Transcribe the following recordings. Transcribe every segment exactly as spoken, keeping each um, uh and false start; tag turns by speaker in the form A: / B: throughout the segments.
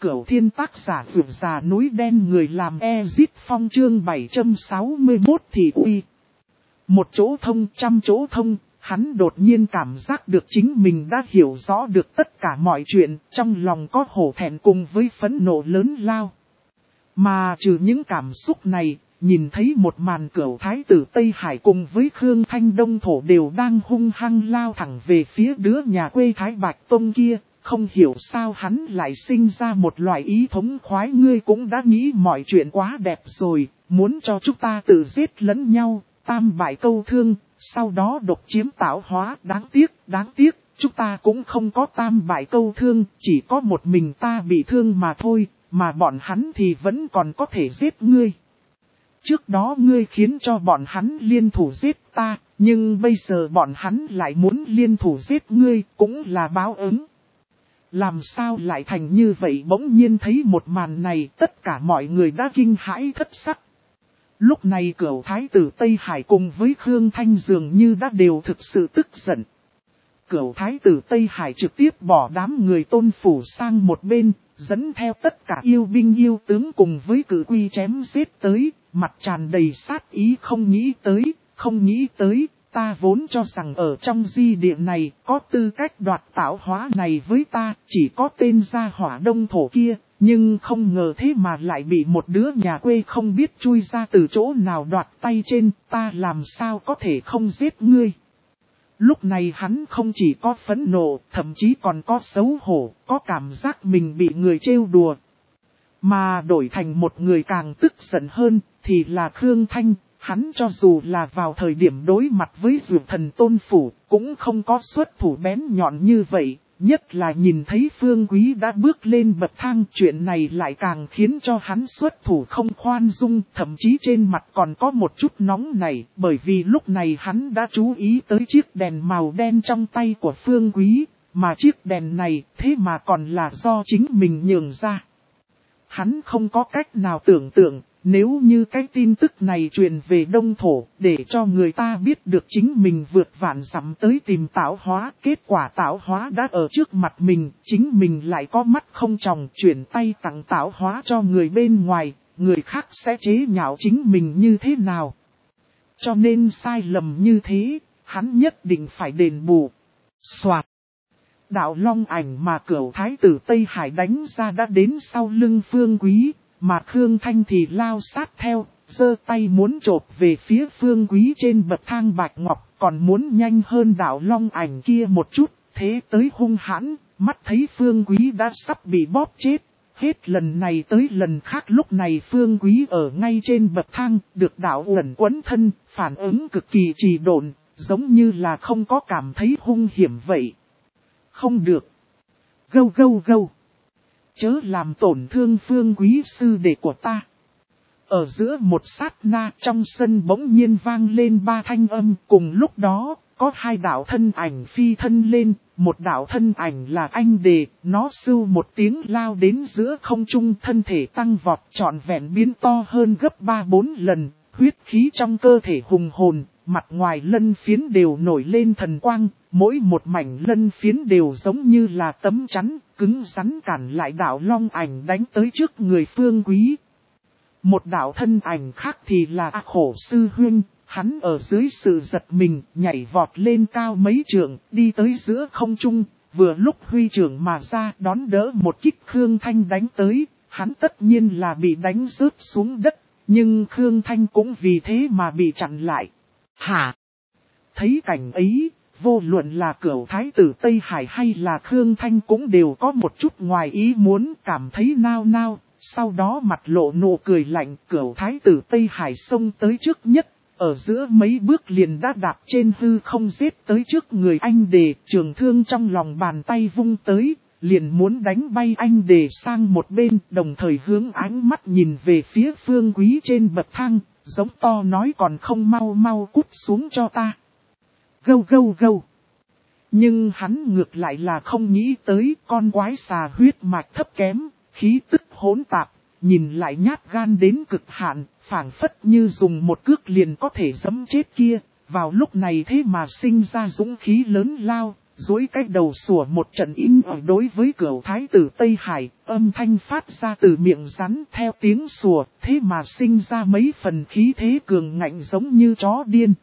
A: Cửu Thiên tác giả vượt già núi đen người làm Ezit Phong chương bảy trăm sáu mươi mốt thì uy. Một chỗ thông trăm chỗ thông, hắn đột nhiên cảm giác được chính mình đã hiểu rõ được tất cả mọi chuyện, trong lòng có hổ thẹn cùng với phẫn nộ lớn lao. Mà trừ những cảm xúc này, nhìn thấy một màn Cửu Thái tử Tây Hải cùng với Khương Thanh Đông Thổ đều đang hung hăng lao thẳng về phía đứa nhà quê Thái Bạch Tông kia. Không hiểu sao hắn lại sinh ra một loại ý thống khoái, ngươi cũng đã nghĩ mọi chuyện quá đẹp rồi, muốn cho chúng ta tự giết lẫn nhau, tam bại câu thương, sau đó độc chiếm tạo hóa. Đáng tiếc, đáng tiếc, chúng ta cũng không có tam bại câu thương, chỉ có một mình ta bị thương mà thôi, mà bọn hắn thì vẫn còn có thể giết ngươi. Trước đó ngươi khiến cho bọn hắn liên thủ giết ta, nhưng bây giờ bọn hắn lại muốn liên thủ giết ngươi, cũng là báo ứng. Làm sao lại thành như vậy? Bỗng nhiên thấy một màn này, tất cả mọi người đã kinh hãi thất sắc. Lúc này Cửu Thái tử Tây Hải cùng với Khương Thanh dường như đã đều thực sự tức giận. Cửu Thái tử Tây Hải trực tiếp bỏ đám người Tôn Phủ sang một bên, dẫn theo tất cả yêu binh yêu tướng cùng với cử quy chém giết tới, mặt tràn đầy sát ý. Không nghĩ tới, không nghĩ tới. Ta vốn cho rằng ở trong di địa này, có tư cách đoạt tạo hóa này với ta, chỉ có tên gia hỏa Đông Thổ kia, nhưng không ngờ thế mà lại bị một đứa nhà quê không biết chui ra từ chỗ nào đoạt tay trên, ta làm sao có thể không giết ngươi. Lúc này hắn không chỉ có phẫn nộ, thậm chí còn có xấu hổ, có cảm giác mình bị người trêu đùa. Mà đổi thành một người càng tức giận hơn, thì là Khương Thanh. Hắn cho dù là vào thời điểm đối mặt với Dược Thần Tôn Phủ, cũng không có xuất thủ bén nhọn như vậy, nhất là nhìn thấy Phương Quý đã bước lên bậc thang, chuyện này lại càng khiến cho hắn xuất thủ không khoan dung, thậm chí trên mặt còn có một chút nóng nảy, bởi vì lúc này hắn đã chú ý tới chiếc đèn màu đen trong tay của Phương Quý, mà chiếc đèn này thế mà còn là do chính mình nhường ra. Hắn không có cách nào tưởng tượng, nếu như cái tin tức này truyền về Đông Thổ, để cho người ta biết được chính mình vượt vạn dặm tới tìm tạo hóa, kết quả tạo hóa đã ở trước mặt mình, chính mình lại có mắt không tròng, chuyển tay tặng tạo hóa cho người bên ngoài, người khác sẽ chế nhạo chính mình như thế nào. Cho nên sai lầm như thế, hắn nhất định phải đền bù. Soạt. Đạo long ảnh mà Cửu Thái tử Tây Hải đánh ra đã đến sau lưng Phương Quý, mà Khương Thanh thì lao sát theo, giơ tay muốn chộp về phía Phương Quý trên bậc thang bạch ngọc, còn muốn nhanh hơn đạo long ảnh kia một chút, thế tới hung hãn, mắt thấy Phương Quý đã sắp bị bóp chết. Hết lần này tới lần khác, lúc này Phương Quý ở ngay trên bậc thang, được đạo uẩn quấn thân, phản ứng cực kỳ trì độn, giống như là không có cảm thấy hung hiểm vậy. Không được. Gâu gâu gâu. Chớ làm tổn thương Phương Quý sư đệ của ta. Ở giữa một sát na, trong sân bỗng nhiên vang lên ba thanh âm. Cùng lúc đó, có hai đạo thân ảnh phi thân lên. Một đạo thân ảnh là anh đề, nó sưu một tiếng lao đến giữa không trung, thân thể tăng vọt trọn vẹn biến to hơn gấp ba bốn lần. Huyết khí trong cơ thể hùng hồn, mặt ngoài lân phiến đều nổi lên thần quang, mỗi một mảnh lân phiến đều giống như là tấm chắn, cứng rắn cản lại đạo long ảnh đánh tới trước người Phương Quý. Một đạo thân ảnh khác thì là A Khổ Sư Huynh, hắn ở dưới sự giật mình, nhảy vọt lên cao mấy trượng, đi tới giữa không trung, vừa lúc huy trưởng mà ra đón đỡ một kích Khương Thanh đánh tới, hắn tất nhiên là bị đánh rớt xuống đất. Nhưng Khương Thanh cũng vì thế mà bị chặn lại. Hả? Thấy cảnh ấy, vô luận là Cửu Thái tử Tây Hải hay là Khương Thanh cũng đều có một chút ngoài ý muốn, cảm thấy nao nao. Sau đó mặt lộ nụ cười lạnh, Cửu Thái tử Tây Hải xông tới trước nhất, ở giữa mấy bước liền đã đạp trên hư không giết tới trước người anh đề, trường thương trong lòng bàn tay vung tới. Liền muốn đánh bay anh đề sang một bên, đồng thời hướng ánh mắt nhìn về phía Phương Quý trên bậc thang, giống to nói còn không mau mau cút xuống cho ta. Gâu gâu gâu. Nhưng hắn ngược lại là không nghĩ tới con quái xà huyết mạch thấp kém, khí tức hỗn tạp, nhìn lại nhát gan đến cực hạn, phảng phất như dùng một cước liền có thể giẫm chết kia. Vào lúc này thế mà sinh ra dũng khí lớn lao, duỗi cái đầu sủa một trận im ỏi đối với Cửu Thái tử Tây Hải, âm thanh phát ra từ miệng rắn theo tiếng sủa, thế mà sinh ra mấy phần khí thế cường ngạnh giống như chó điên.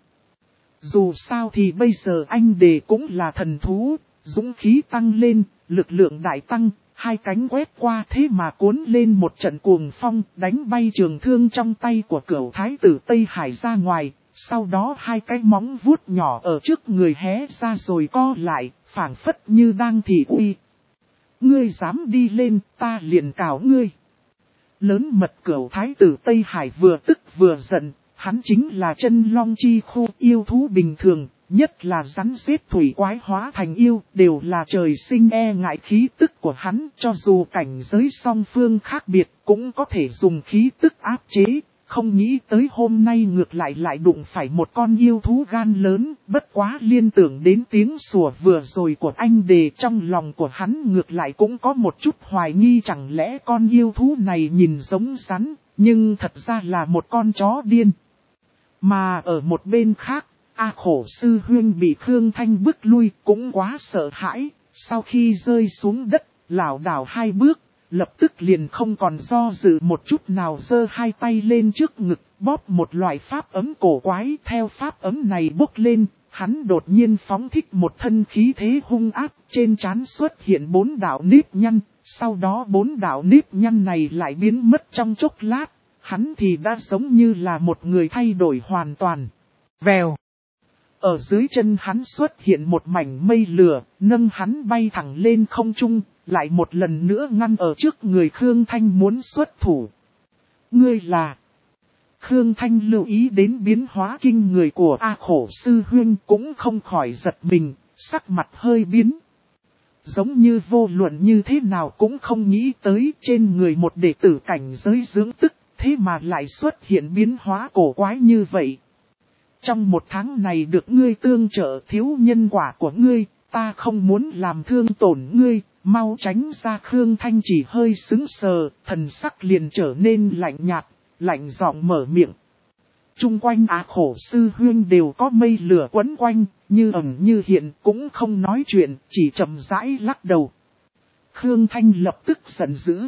A: Dù sao thì bây giờ anh đề cũng là thần thú, dũng khí tăng lên, lực lượng đại tăng, hai cánh quét qua thế mà cuốn lên một trận cuồng phong, đánh bay trường thương trong tay của Cửu Thái tử Tây Hải ra ngoài. Sau đó hai cái móng vuốt nhỏ ở trước người hé ra rồi co lại, phảng phất như đang thị uy. Ngươi dám đi lên, ta liền cào ngươi. Lớn mật Cửu Thái tử Tây Hải vừa tức vừa giận, hắn chính là chân long chi khu yêu thú bình thường, nhất là rắn rết thủy quái hóa thành yêu, đều là trời sinh e ngại khí tức của hắn, cho dù cảnh giới song phương khác biệt cũng có thể dùng khí tức áp chế. Không nghĩ tới hôm nay ngược lại lại đụng phải một con yêu thú gan lớn, bất quá liên tưởng đến tiếng sủa vừa rồi của anh đề, trong lòng của hắn ngược lại cũng có một chút hoài nghi, chẳng lẽ con yêu thú này nhìn giống rắn, nhưng thật ra là một con chó điên. Mà ở một bên khác, A Khổ sư huynh bị Khương Thanh bức lui cũng quá sợ hãi, sau khi rơi xuống đất, lảo đảo hai bước. Lập tức liền không còn do dự một chút nào, giơ hai tay lên trước ngực, bóp một loại pháp ấm cổ quái. Theo pháp ấm này bốc lên, hắn đột nhiên phóng thích một thân khí thế hung ác, trên trán xuất hiện bốn đạo nếp nhăn, sau đó bốn đạo nếp nhăn này lại biến mất trong chốc lát, hắn thì đã giống như là một người thay đổi hoàn toàn. Vèo! Ở dưới chân hắn xuất hiện một mảnh mây lửa, nâng hắn bay thẳng lên không trung, lại một lần nữa ngăn ở trước người Khương Thanh muốn xuất thủ. Ngươi là... Khương Thanh lưu ý đến biến hóa kinh người của A Khổ sư huynh cũng không khỏi giật mình, sắc mặt hơi biến. Giống như vô luận như thế nào cũng không nghĩ tới trên người một đệ tử cảnh giới dưỡng tức, thế mà lại xuất hiện biến hóa cổ quái như vậy. Trong một tháng này được ngươi tương trợ, thiếu nhân quả của ngươi, ta không muốn làm thương tổn ngươi, mau tránh ra. Khương Thanh chỉ hơi sững sờ, thần sắc liền trở nên lạnh nhạt, lạnh giọng mở miệng. Trung quanh Á Khổ sư huynh đều có mây lửa quấn quanh, như ẩn như hiện, cũng không nói chuyện, chỉ chậm rãi lắc đầu. Khương Thanh lập tức giận dữ.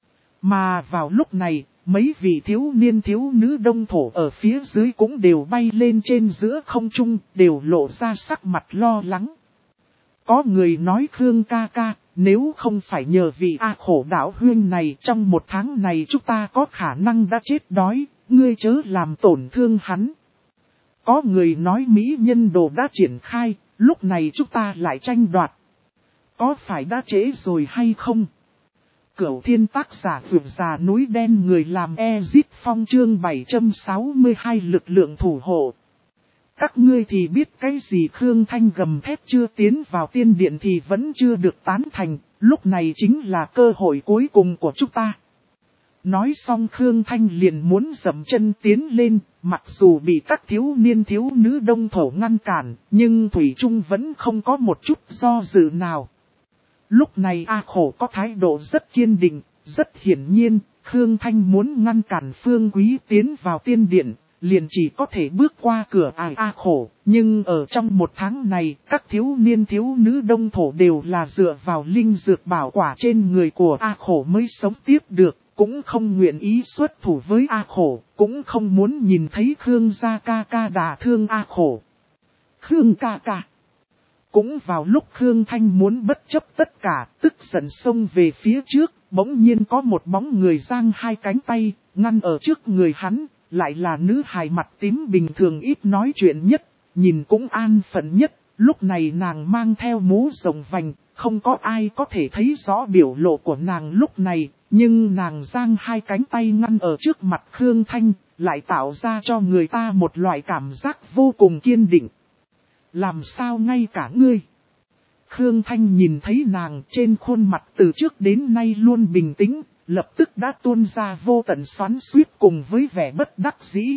A: Mà vào lúc này, mấy vị thiếu niên thiếu nữ đông thổ ở phía dưới cũng đều bay lên trên giữa không trung, đều lộ ra sắc mặt lo lắng. Có người nói Khương ca ca, nếu không phải nhờ vị A Khổ đạo huynh này, trong một tháng này chúng ta có khả năng đã chết đói, ngươi chớ làm tổn thương hắn. Có người nói mỹ nhân đồ đã triển khai, lúc này chúng ta lại tranh đoạt. Có phải đã trễ rồi hay không? Cửu thiên tác giả vượt già núi đen, người làm Ezit Phong chương bảy trăm sáu mươi hai lực lượng thủ hộ. Các ngươi thì biết cái gì? Khương Thanh gầm thét, chưa tiến vào tiên điện thì vẫn chưa được tán thành, lúc này chính là cơ hội cuối cùng của chúng ta. Nói xong Khương Thanh liền muốn dậm chân tiến lên, mặc dù bị các thiếu niên thiếu nữ đông thổ ngăn cản, nhưng Thủy Trung vẫn không có một chút do dự nào. Lúc này A Khổ có thái độ rất kiên định, rất hiển nhiên, Khương Thanh muốn ngăn cản Phương Quý tiến vào tiên điện, liền chỉ có thể bước qua cửa ải A Khổ. Nhưng ở trong một tháng này, các thiếu niên thiếu nữ đông thổ đều là dựa vào linh dược bảo quả trên người của A Khổ mới sống tiếp được, cũng không nguyện ý xuất thủ với A Khổ, cũng không muốn nhìn thấy Khương gia ca ca đả thương A Khổ. Khương ca ca. Cũng vào lúc Khương Thanh muốn bất chấp tất cả, tức giận xông về phía trước, bỗng nhiên có một bóng người giang hai cánh tay, ngăn ở trước người hắn, lại là nữ hài mặt tím bình thường ít nói chuyện nhất, nhìn cũng an phận nhất, lúc này nàng mang theo mũ rộng vành, không có ai có thể thấy rõ biểu lộ của nàng lúc này, nhưng nàng giang hai cánh tay ngăn ở trước mặt Khương Thanh, lại tạo ra cho người ta một loại cảm giác vô cùng kiên định. Làm sao ngay cả ngươi? Khương Thanh nhìn thấy nàng trên khuôn mặt từ trước đến nay luôn bình tĩnh, lập tức đã tuôn ra vô tận xoắn xuýt cùng với vẻ bất đắc dĩ.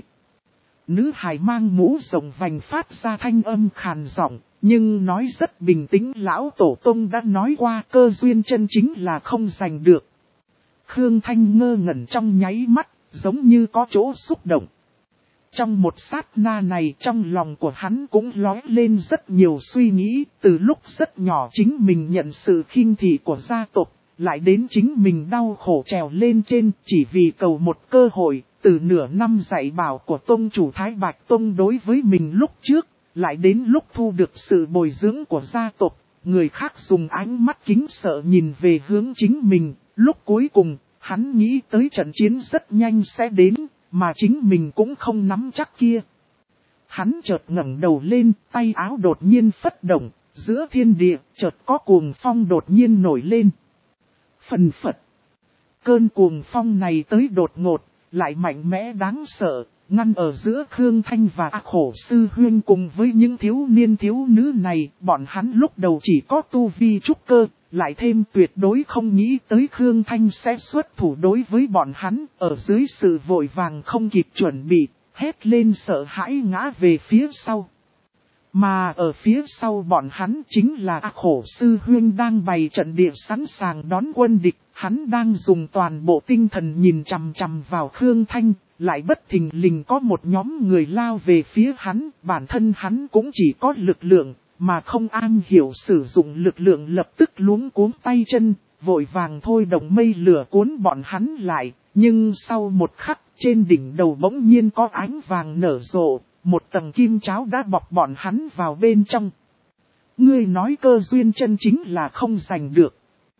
A: Nữ hài mang mũ rộng vành phát ra thanh âm khàn giọng, nhưng nói rất bình tĩnh. Lão Tổ Tông đã nói qua, cơ duyên chân chính là không giành được. Khương Thanh ngơ ngẩn trong nháy mắt, giống như có chỗ xúc động. Trong một sát na này trong lòng của hắn cũng lóe lên rất nhiều suy nghĩ, từ lúc rất nhỏ chính mình nhận sự khinh thị của gia tộc, lại đến chính mình đau khổ trèo lên trên chỉ vì cầu một cơ hội, từ nửa năm dạy bảo của tông chủ Thái Bạch Tông đối với mình lúc trước, lại đến lúc thu được sự bồi dưỡng của gia tộc, người khác dùng ánh mắt kính sợ nhìn về hướng chính mình, lúc cuối cùng, hắn nghĩ tới trận chiến rất nhanh sẽ đến, mà chính mình cũng không nắm chắc kia. Hắn chợt ngẩng đầu lên, tay áo đột nhiên phất động, giữa thiên địa, chợt có cuồng phong đột nhiên nổi lên. Phần phật. Cơn cuồng phong này tới đột ngột, lại mạnh mẽ đáng sợ, ngăn ở giữa Khương Thanh và A Khổ Sư Huyên cùng với những thiếu niên thiếu nữ này, bọn hắn lúc đầu chỉ có tu vi trúc cơ, lại thêm tuyệt đối không nghĩ tới Khương Thanh sẽ xuất thủ đối với bọn hắn, ở dưới sự vội vàng không kịp chuẩn bị, hét lên sợ hãi ngã về phía sau. Mà ở phía sau bọn hắn chính là A Khổ Sư Huyên đang bày trận địa sẵn sàng đón quân địch, hắn đang dùng toàn bộ tinh thần nhìn chằm chằm vào Khương Thanh, lại bất thình lình có một nhóm người lao về phía hắn, bản thân hắn cũng chỉ có lực lượng, mà không an hiểu sử dụng lực lượng lập tức luống cuống tay chân, vội vàng thôi động mây lửa cuốn bọn hắn lại, nhưng sau một khắc trên đỉnh đầu bỗng nhiên có ánh vàng nở rộ. Một tầng kim cháo đã bọc bọn hắn vào bên trong. Ngươi nói cơ duyên chân chính là không giành được.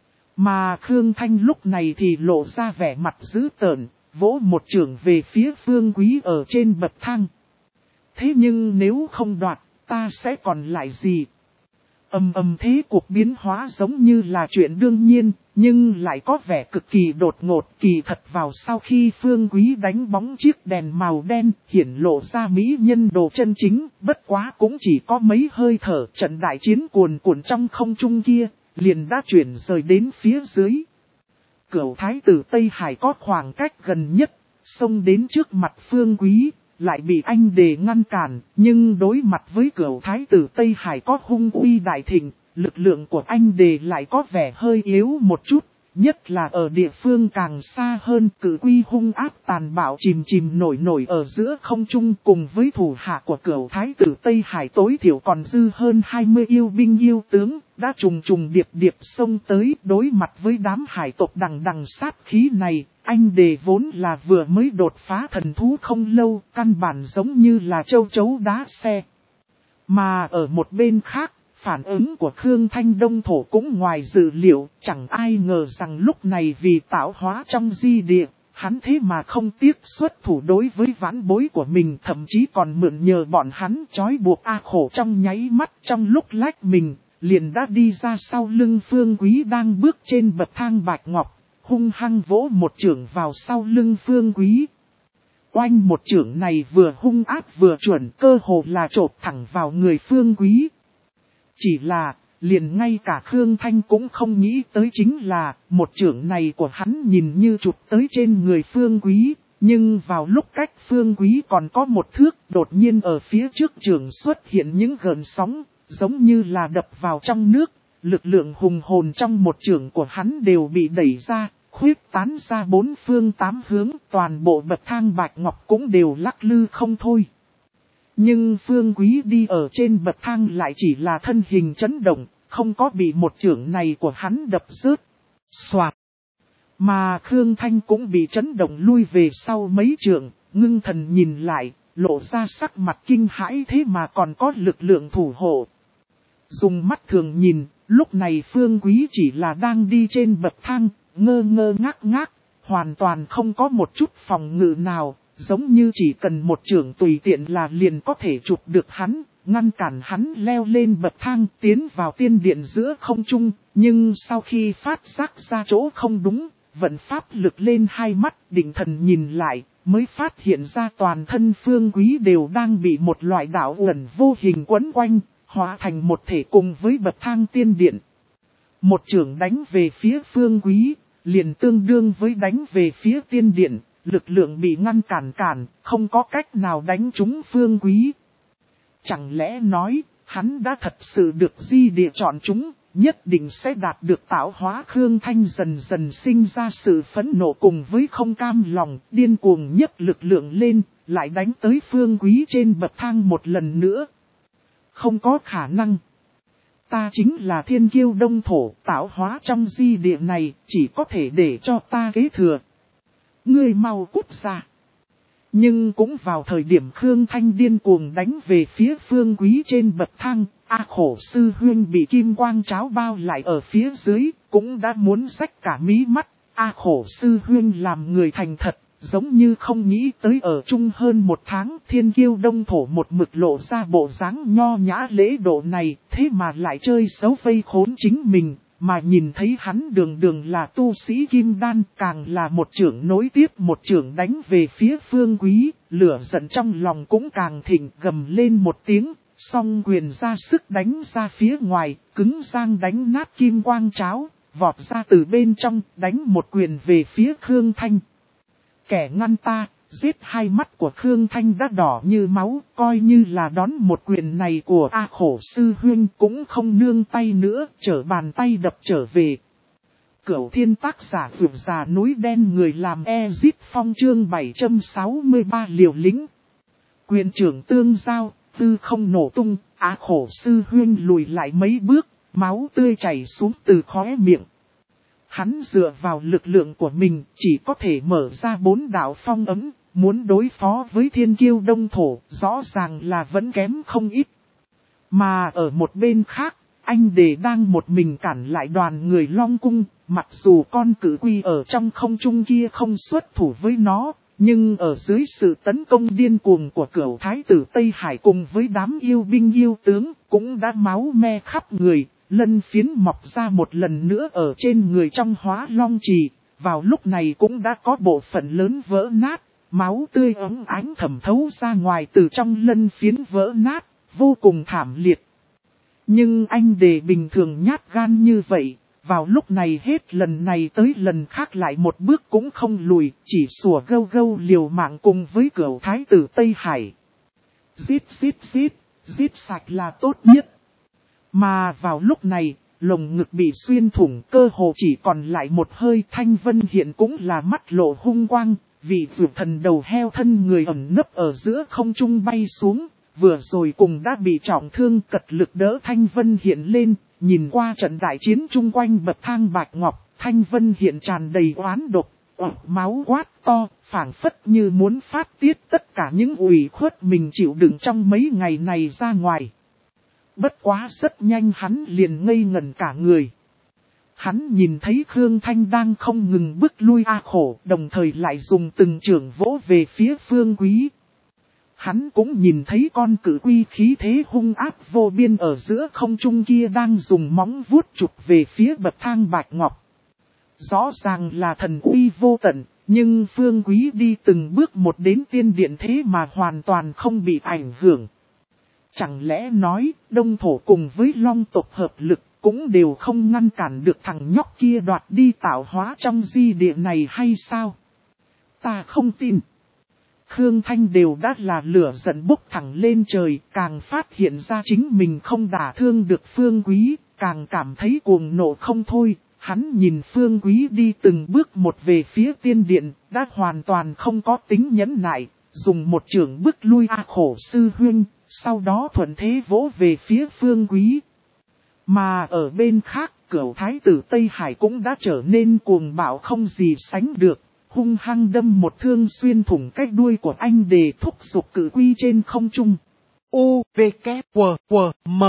A: Mà Khương Thanh lúc này thì lộ ra vẻ mặt dữ tợn, vỗ một chưởng về phía Phương Quý ở trên bậc thang. Thế nhưng nếu không đoạt, ta sẽ còn lại gì? Ầm ầm thế cuộc biến hóa giống như là chuyện đương nhiên, nhưng lại có vẻ cực kỳ đột ngột, kỳ thật vào sau khi Phương Quý đánh bóng chiếc đèn màu đen, hiển lộ ra mỹ nhân đồ chân chính, bất quá cũng chỉ có mấy hơi thở, trận đại chiến cuồn cuộn trong không trung kia, liền đã chuyển rời đến phía dưới. Cửu thái tử Tây Hải có khoảng cách gần nhất, xông đến trước mặt Phương Quý. Lại bị anh đề ngăn cản, nhưng đối mặt với cửu thái tử Tây Hải có hung uy đại thịnh, lực lượng của anh đề lại có vẻ hơi yếu một chút, nhất là ở địa phương càng xa hơn, cử quy hung ác tàn bạo chìm chìm nổi nổi ở giữa không trung, cùng với thủ hạ của cửu thái tử Tây Hải tối thiểu còn dư hơn hai mươi yêu binh yêu tướng, đã trùng trùng điệp điệp xông tới đối mặt với đám hải tộc đằng đằng sát khí này. Anh đề vốn là vừa mới đột phá thần thú không lâu, căn bản giống như là châu chấu đá xe. Mà ở một bên khác, phản ứng của Khương Thanh Đông Thổ cũng ngoài dự liệu, chẳng ai ngờ rằng lúc này vì tạo hóa trong di địa, hắn thế mà không tiếc xuất thủ đối với vãn bối của mình, thậm chí còn mượn nhờ bọn hắn trói buộc A Khổ trong nháy mắt. Trong lúc lách mình, liền đã đi ra sau lưng Phương Quý đang bước trên bậc thang bạch ngọc. Hung hăng vỗ một chưởng vào sau lưng Phương Quý. Oanh một chưởng này vừa hung ác vừa chuẩn, cơ hồ là chộp thẳng vào người Phương Quý. Chỉ là, liền ngay cả Khương Thanh cũng không nghĩ tới chính là, một chưởng này của hắn nhìn như chụp tới trên người Phương Quý. Nhưng vào lúc cách Phương Quý còn có một thước, đột nhiên ở phía trước chưởng xuất hiện những gợn sóng, giống như là đập vào trong nước. Lực lượng hùng hồn trong một chưởng của hắn đều bị đẩy ra, khuyết tán ra bốn phương tám hướng, toàn bộ bậc thang bạch ngọc cũng đều lắc lư không thôi. Nhưng Phương Quý đi ở trên bậc thang lại chỉ là thân hình chấn động, không có bị một chưởng này của hắn đập rớt. Xoạt! Mà Khương Thanh cũng bị chấn động lui về sau mấy chưởng, ngưng thần nhìn lại, lộ ra sắc mặt kinh hãi thế mà còn có lực lượng thủ hộ. Dùng mắt thường nhìn, lúc này Phương Quý chỉ là đang đi trên bậc thang, ngơ ngơ ngác ngác, hoàn toàn không có một chút phòng ngự nào, giống như chỉ cần một chưởng tùy tiện là liền có thể chụp được hắn, ngăn cản hắn leo lên bậc thang tiến vào tiên điện giữa không trung, nhưng sau khi phát giác ra chỗ không đúng, vận pháp lực lên hai mắt định thần nhìn lại, mới phát hiện ra toàn thân Phương Quý đều đang bị một loại đạo uẩn vô hình quấn quanh, hóa thành một thể cùng với bậc thang tiên điện. Một chưởng đánh về phía Phương Quý, liền tương đương với đánh về phía tiên điện, lực lượng bị ngăn cản cản, không có cách nào đánh trúng Phương Quý. Chẳng lẽ nói, hắn đã thật sự được di địa chọn chúng, nhất định sẽ đạt được tạo hóa. Khương Thanh dần dần sinh ra sự phẫn nộ cùng với không cam lòng, điên cuồng nhất lực lượng lên, lại đánh tới Phương Quý trên bậc thang một lần nữa. Không có khả năng. Ta chính là thiên kiêu đông thổ, tạo hóa trong di địa này, chỉ có thể để cho ta kế thừa. Ngươi mau cút ra. Nhưng cũng vào thời điểm Khương Thanh điên cuồng đánh về phía Phương Quý trên bậc thang, A Khổ Sư Huynh bị kim quang cháo bao lại ở phía dưới, cũng đã muốn rách cả mí mắt. A Khổ Sư Huynh làm người thành thật, giống như không nghĩ tới ở chung hơn một tháng thiên kiêu đông thổ một mực lộ ra bộ dáng nho nhã lễ độ này, thế mà lại chơi xấu vây khốn chính mình. Mà nhìn thấy hắn đường đường là tu sĩ kim đan, càng là một trưởng nối tiếp một trưởng đánh về phía Phương Quý, lửa giận trong lòng cũng càng thịnh, gầm lên một tiếng, song quyền ra sức đánh ra phía ngoài, cứng răng đánh nát kim quang cháo, vọt ra từ bên trong, đánh một quyền về phía Khương Thanh. Kẻ ngăn ta, giết hai mắt của Khương Thanh đã đỏ như máu, coi như là đón một quyền này của A Khổ Sư Huynh cũng không nương tay nữa, trở bàn tay đập trở về. Cửu Thiên tác giả vượt già núi đen người làm Ezit Phong chương bảy trăm sáu mươi ba liều lĩnh. Quyền trưởng tương giao, tư không nổ tung, A Khổ Sư Huynh lùi lại mấy bước, máu tươi chảy xuống từ khóe miệng. Hắn dựa vào lực lượng của mình, chỉ có thể mở ra bốn đạo phong ấm, muốn đối phó với thiên kiêu đông thổ, rõ ràng là vẫn kém không ít. Mà ở một bên khác, anh Đề đang một mình cản lại đoàn người Long Cung, mặc dù con cử quy ở trong không trung kia không xuất thủ với nó, nhưng ở dưới sự tấn công điên cuồng của Cửu Thái tử Tây Hải cùng với đám yêu binh yêu tướng, cũng đã máu me khắp người. Lân phiến mọc ra một lần nữa ở trên người trong Hóa Long Trì, vào lúc này cũng đã có bộ phận lớn vỡ nát, máu tươi óng ánh thẩm thấu ra ngoài từ trong lân phiến vỡ nát, vô cùng thảm liệt. Nhưng anh Đề bình thường nhát gan như vậy, vào lúc này hết lần này tới lần khác lại một bước cũng không lùi, chỉ sủa gâu gâu liều mạng cùng với Cửu Thái tử Tây Hải. Giết giết giết, giết sạch là tốt nhất. Mà vào lúc này, lồng ngực bị xuyên thủng, cơ hồ chỉ còn lại một hơi. Thanh Vân Hiện cũng là mắt lộ hung quang, vị vượt thần đầu heo thân người ẩn nấp ở giữa không trung bay xuống, vừa rồi cùng đã bị trọng thương cật lực đỡ Thanh Vân Hiện lên, nhìn qua trận đại chiến chung quanh bậc thang bạch ngọc, Thanh Vân Hiện tràn đầy oán độc, ọc máu quát to, phảng phất như muốn phát tiết tất cả những ủy khuất mình chịu đựng trong mấy ngày này ra ngoài. Bất quá rất nhanh hắn liền ngây ngẩn cả người. Hắn nhìn thấy Khương Thanh đang không ngừng bức lui A Khổ, đồng thời lại dùng từng trường vỗ về phía Phương Quý. Hắn cũng nhìn thấy con cử quy khí thế hung áp vô biên ở giữa không trung kia đang dùng móng vuốt chụp về phía bậc thang bạch ngọc. Rõ ràng là thần uy vô tận, nhưng Phương Quý đi từng bước một đến tiên điện thế mà hoàn toàn không bị ảnh hưởng. Chẳng lẽ nói, đông thổ cùng với long tộc hợp lực, cũng đều không ngăn cản được thằng nhóc kia đoạt đi tạo hóa trong di địa này hay sao? Ta không tin. Khương Thanh đều đã là lửa giận bốc thẳng lên trời, càng phát hiện ra chính mình không đả thương được Phương Quý, càng cảm thấy cuồng nộ không thôi. Hắn nhìn Phương Quý đi từng bước một về phía tiên điện, đã hoàn toàn không có tính nhẫn nại, dùng một trường bức lui A Khổ Sư Huynh. Sau đó thuận thế vỗ về phía Phương Quý. Mà ở bên khác, Cửu Thái tử Tây Hải cũng đã trở nên cuồng bạo không gì sánh được, hung hăng đâm một thương xuyên thủng cái đuôi của anh Đề, thúc giục cử quy trên không trung. U, V, K, W, W, M.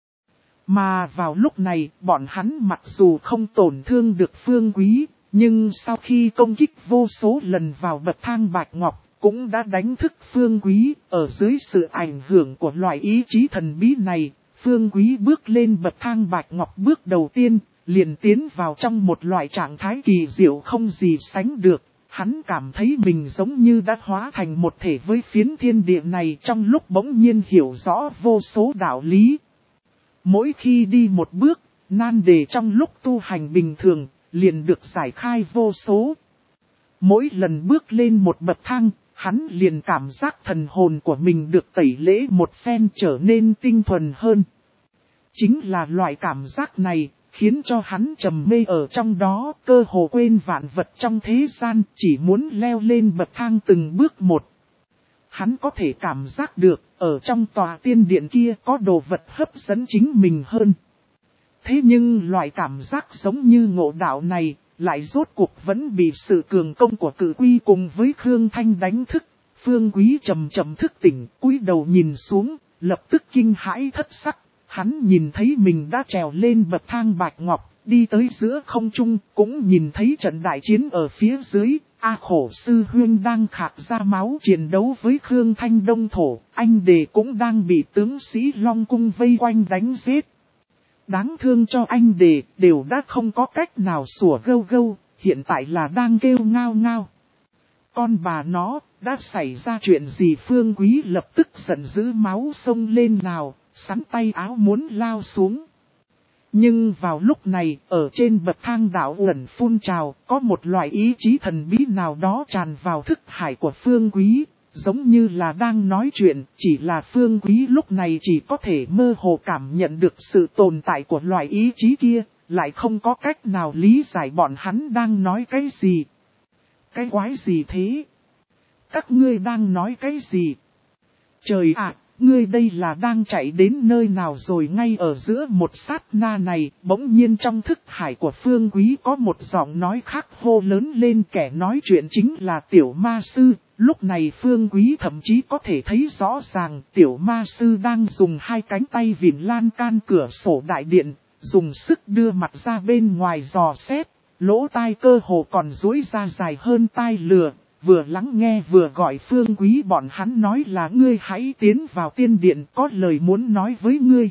A: Mà vào lúc này, bọn hắn mặc dù không tổn thương được Phương Quý, nhưng sau khi công kích vô số lần vào bậc thang bạch ngọc, cũng đã đánh thức Phương Quý. Ở dưới sự ảnh hưởng của loại ý chí thần bí này, Phương Quý bước lên bậc thang bạch ngọc bước đầu tiên, liền tiến vào trong một loại trạng thái kỳ diệu không gì sánh được. Hắn cảm thấy mình giống như đã hóa thành một thể với phiến thiên địa này, trong lúc bỗng nhiên hiểu rõ vô số đạo lý. Mỗi khi đi một bước, nan đề trong lúc tu hành bình thường, liền được giải khai vô số. Mỗi lần bước lên một bậc thang, hắn liền cảm giác thần hồn của mình được tẩy lễ một phen, trở nên tinh thuần hơn. Chính là loại cảm giác này, khiến cho hắn trầm mê ở trong đó, cơ hồ quên vạn vật trong thế gian, chỉ muốn leo lên bậc thang từng bước một. hắn có thể cảm giác được, ở trong tòa tiên điện kia có đồ vật hấp dẫn chính mình hơn. Thế nhưng loại cảm giác giống như ngộ đạo này, lại rốt cuộc vẫn bị sự cường công của cử quy cùng với Khương Thanh đánh thức. Phương Quý chậm chậm thức tỉnh, cúi đầu nhìn xuống, lập tức kinh hãi thất sắc. Hắn nhìn thấy mình đã trèo lên bậc thang bạch ngọc, đi tới giữa không trung, cũng nhìn thấy trận đại chiến ở phía dưới. A Khổ Sư Huynh đang khạc ra máu chiến đấu với Khương Thanh Đông Thổ, anh Đề cũng đang bị tướng sĩ Long Cung vây quanh đánh giết. Đáng thương cho anh Đề, đều đã không có cách nào sủa gâu gâu, hiện tại là đang kêu ngao ngao. Con bà nó, đã xảy ra chuyện gì? Phương Quý lập tức giận dữ máu sông lên nào, sắn tay áo muốn lao xuống. Nhưng vào lúc này, ở trên bậc thang đạo ẩn phun trào, có một loại ý chí thần bí nào đó tràn vào thức hải của Phương Quý, giống như là đang nói chuyện, chỉ là Phương Quý lúc này chỉ có thể mơ hồ cảm nhận được sự tồn tại của loại ý chí kia, lại không có cách nào lý giải bọn hắn đang nói cái gì. Cái quái gì thế? Các ngươi đang nói cái gì? Trời ạ, ngươi đây là đang chạy đến nơi nào rồi? Ngay ở giữa một sát na này, bỗng nhiên trong thức hải của Phương Quý có một giọng nói khác hô lớn lên, kẻ nói chuyện chính là Tiểu Ma Sư. Lúc này Phương Quý thậm chí có thể thấy rõ ràng Tiểu Ma Sư đang dùng hai cánh tay vịn lan can cửa sổ đại điện, dùng sức đưa mặt ra bên ngoài dò xét, lỗ tai cơ hồ còn duỗi ra dài hơn tai lừa. Vừa lắng nghe vừa gọi Phương Quý bọn hắn nói là ngươi hãy tiến vào tiên điện, có lời muốn nói với ngươi.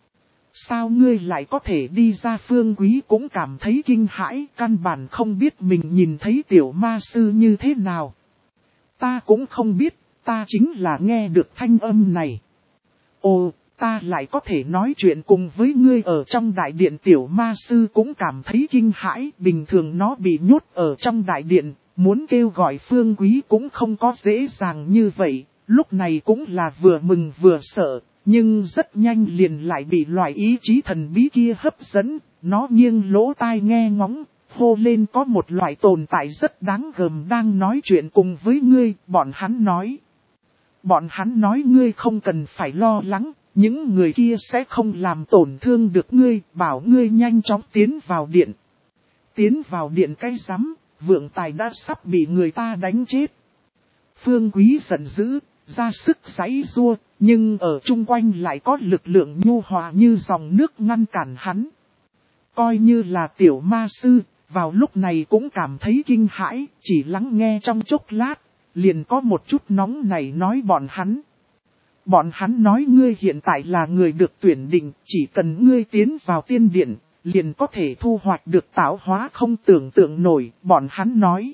A: Sao ngươi lại có thể đi ra? Phương Quý cũng cảm thấy kinh hãi, căn bản không biết mình nhìn thấy Tiểu Ma Sư như thế nào. Ta cũng không biết, ta chính là nghe được thanh âm này. Ồ, ta lại có thể nói chuyện cùng với ngươi ở trong đại điện. Tiểu Ma Sư cũng cảm thấy kinh hãi, bình thường nó bị nhốt ở trong đại điện. Muốn kêu gọi Phương Quý cũng không có dễ dàng như vậy, lúc này cũng là vừa mừng vừa sợ, nhưng rất nhanh liền lại bị loại ý chí thần bí kia hấp dẫn, nó nghiêng lỗ tai nghe ngóng, hô lên có một loại tồn tại rất đáng gờm đang nói chuyện cùng với ngươi, bọn hắn nói. Bọn hắn nói ngươi không cần phải lo lắng, những người kia sẽ không làm tổn thương được ngươi, bảo ngươi nhanh chóng tiến vào điện. Tiến vào điện cái rắm. Vượng Tài đã sắp bị người ta đánh chết. Phương Quý giận dữ, ra sức giãy giụa, nhưng ở chung quanh lại có lực lượng nhu hòa như dòng nước ngăn cản hắn. Coi như là Tiểu Ma Sư, vào lúc này cũng cảm thấy kinh hãi, chỉ lắng nghe trong chốc lát, liền có một chút nóng này nói bọn hắn. Bọn hắn nói ngươi hiện tại là người được tuyển định, chỉ cần ngươi tiến vào tiên điện, liền có thể thu hoạch được tạo hóa không tưởng tượng nổi, bọn hắn nói.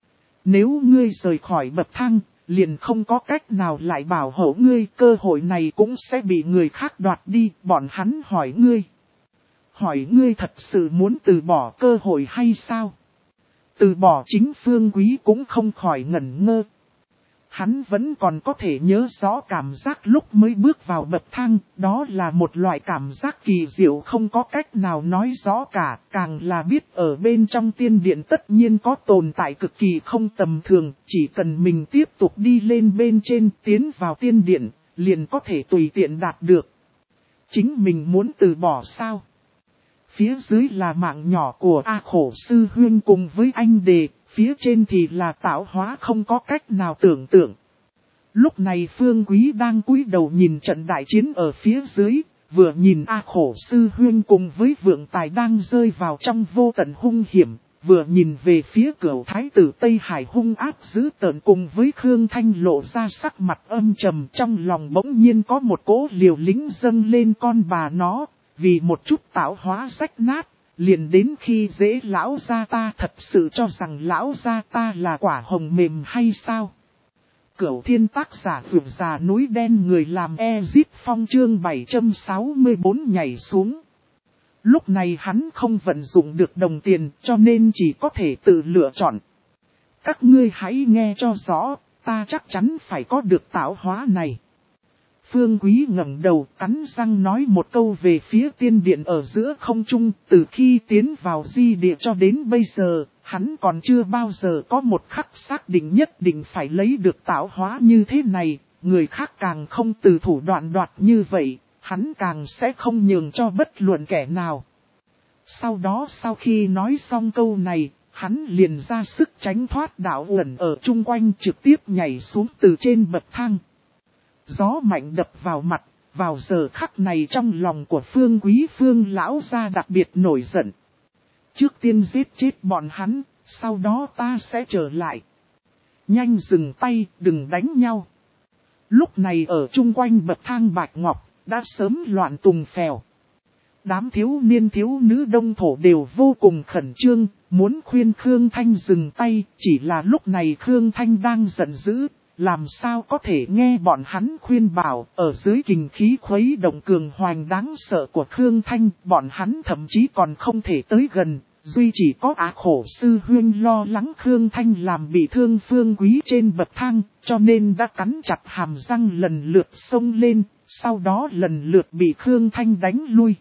A: Nếu ngươi rời khỏi bậc thang, liền không có cách nào lại bảo hộ ngươi, cơ hội này cũng sẽ bị người khác đoạt đi, bọn hắn hỏi ngươi. Hỏi ngươi thật sự muốn từ bỏ cơ hội hay sao? Từ bỏ? Chính Phương Quý cũng không khỏi ngẩn ngơ. Hắn vẫn còn có thể nhớ rõ cảm giác lúc mới bước vào bậc thang, đó là một loại cảm giác kỳ diệu không có cách nào nói rõ cả, càng là biết ở bên trong tiên điện tất nhiên có tồn tại cực kỳ không tầm thường, chỉ cần mình tiếp tục đi lên bên trên tiến vào tiên điện, liền có thể tùy tiện đạt được. Chính mình muốn từ bỏ sao? Phía dưới là mạng nhỏ của A Khổ Sư Huynh cùng với anh Đề, phía trên thì là tạo hóa không có cách nào tưởng tượng. Lúc này Phương Quý đang cúi đầu nhìn trận đại chiến ở phía dưới, vừa nhìn A Khổ Sư Huynh cùng với Vượng Tài đang rơi vào trong vô tận hung hiểm, vừa nhìn về phía Cửu Thái tử Tây Hải hung ác dữ tợn cùng với Khương Thanh lộ ra sắc mặt âm trầm, trong lòng bỗng nhiên có một cỗ liều lĩnh dâng lên. Con bà nó, vì một chút tạo hóa rách nát, liền đến khi dễ lão gia ta, thật sự cho rằng lão gia ta là quả hồng mềm hay sao? Cửu Thiên tác giả Vượt Già Núi Đen, người làm Ezit Phong chương bảy trăm sáu mươi tư nhảy xuống. Lúc này hắn không vận dụng được đồng tiền cho nên chỉ có thể tự lựa chọn. Các ngươi hãy nghe cho rõ, ta chắc chắn phải có được tạo hóa này. Phương Quý ngẩng đầu cắn răng nói một câu về phía tiên điện ở giữa không trung. Từ khi tiến vào di địa cho đến bây giờ, Hắn còn chưa bao giờ có một khắc xác định nhất định phải lấy được tạo hóa như thế này, người khác càng không từ thủ đoạn đoạt như vậy, hắn càng sẽ không nhường cho bất luận kẻ nào. Sau đó sau khi nói xong câu này, hắn liền ra sức tránh thoát đạo uẩn ở chung quanh trực tiếp nhảy xuống từ trên bậc thang. Gió mạnh đập vào mặt, vào giờ khắc này trong lòng của Phương Quý Phương lão gia đặc biệt nổi giận. Trước tiên giết chết bọn hắn, sau đó ta sẽ trở lại. Nhanh dừng tay, đừng đánh nhau. Lúc này ở chung quanh bậc thang Bạch Ngọc, đã sớm loạn tùng phèo. Đám thiếu niên thiếu nữ đông thổ đều vô cùng khẩn trương, muốn khuyên Khương Thanh dừng tay, chỉ là lúc này Khương Thanh đang giận dữ, làm sao có thể nghe bọn hắn khuyên bảo, ở dưới kình khí khuấy động cường hoành đáng sợ của Khương Thanh, bọn hắn thậm chí còn không thể tới gần, duy chỉ có Á Khổ Sư Huyên lo lắng Khương Thanh làm bị thương Phương Quý trên bậc thang, cho nên đã cắn chặt hàm răng lần lượt xông lên, sau đó lần lượt bị Khương Thanh đánh lui.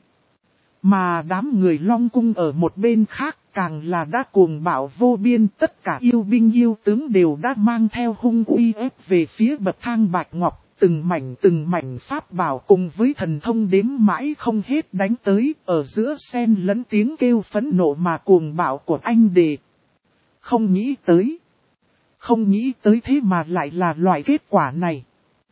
A: Mà đám người Long Cung ở một bên khác càng là đã cuồng bạo vô biên, tất cả yêu binh yêu tướng đều đã mang theo hung uy ép về phía bậc thang Bạch Ngọc, từng mảnh từng mảnh pháp bảo cùng với thần thông đếm mãi không hết đánh tới, ở giữa xen lẫn tiếng kêu phẫn nộ mà cuồng bạo của anh đề. Không nghĩ tới, không nghĩ tới thế mà lại là loại kết quả này.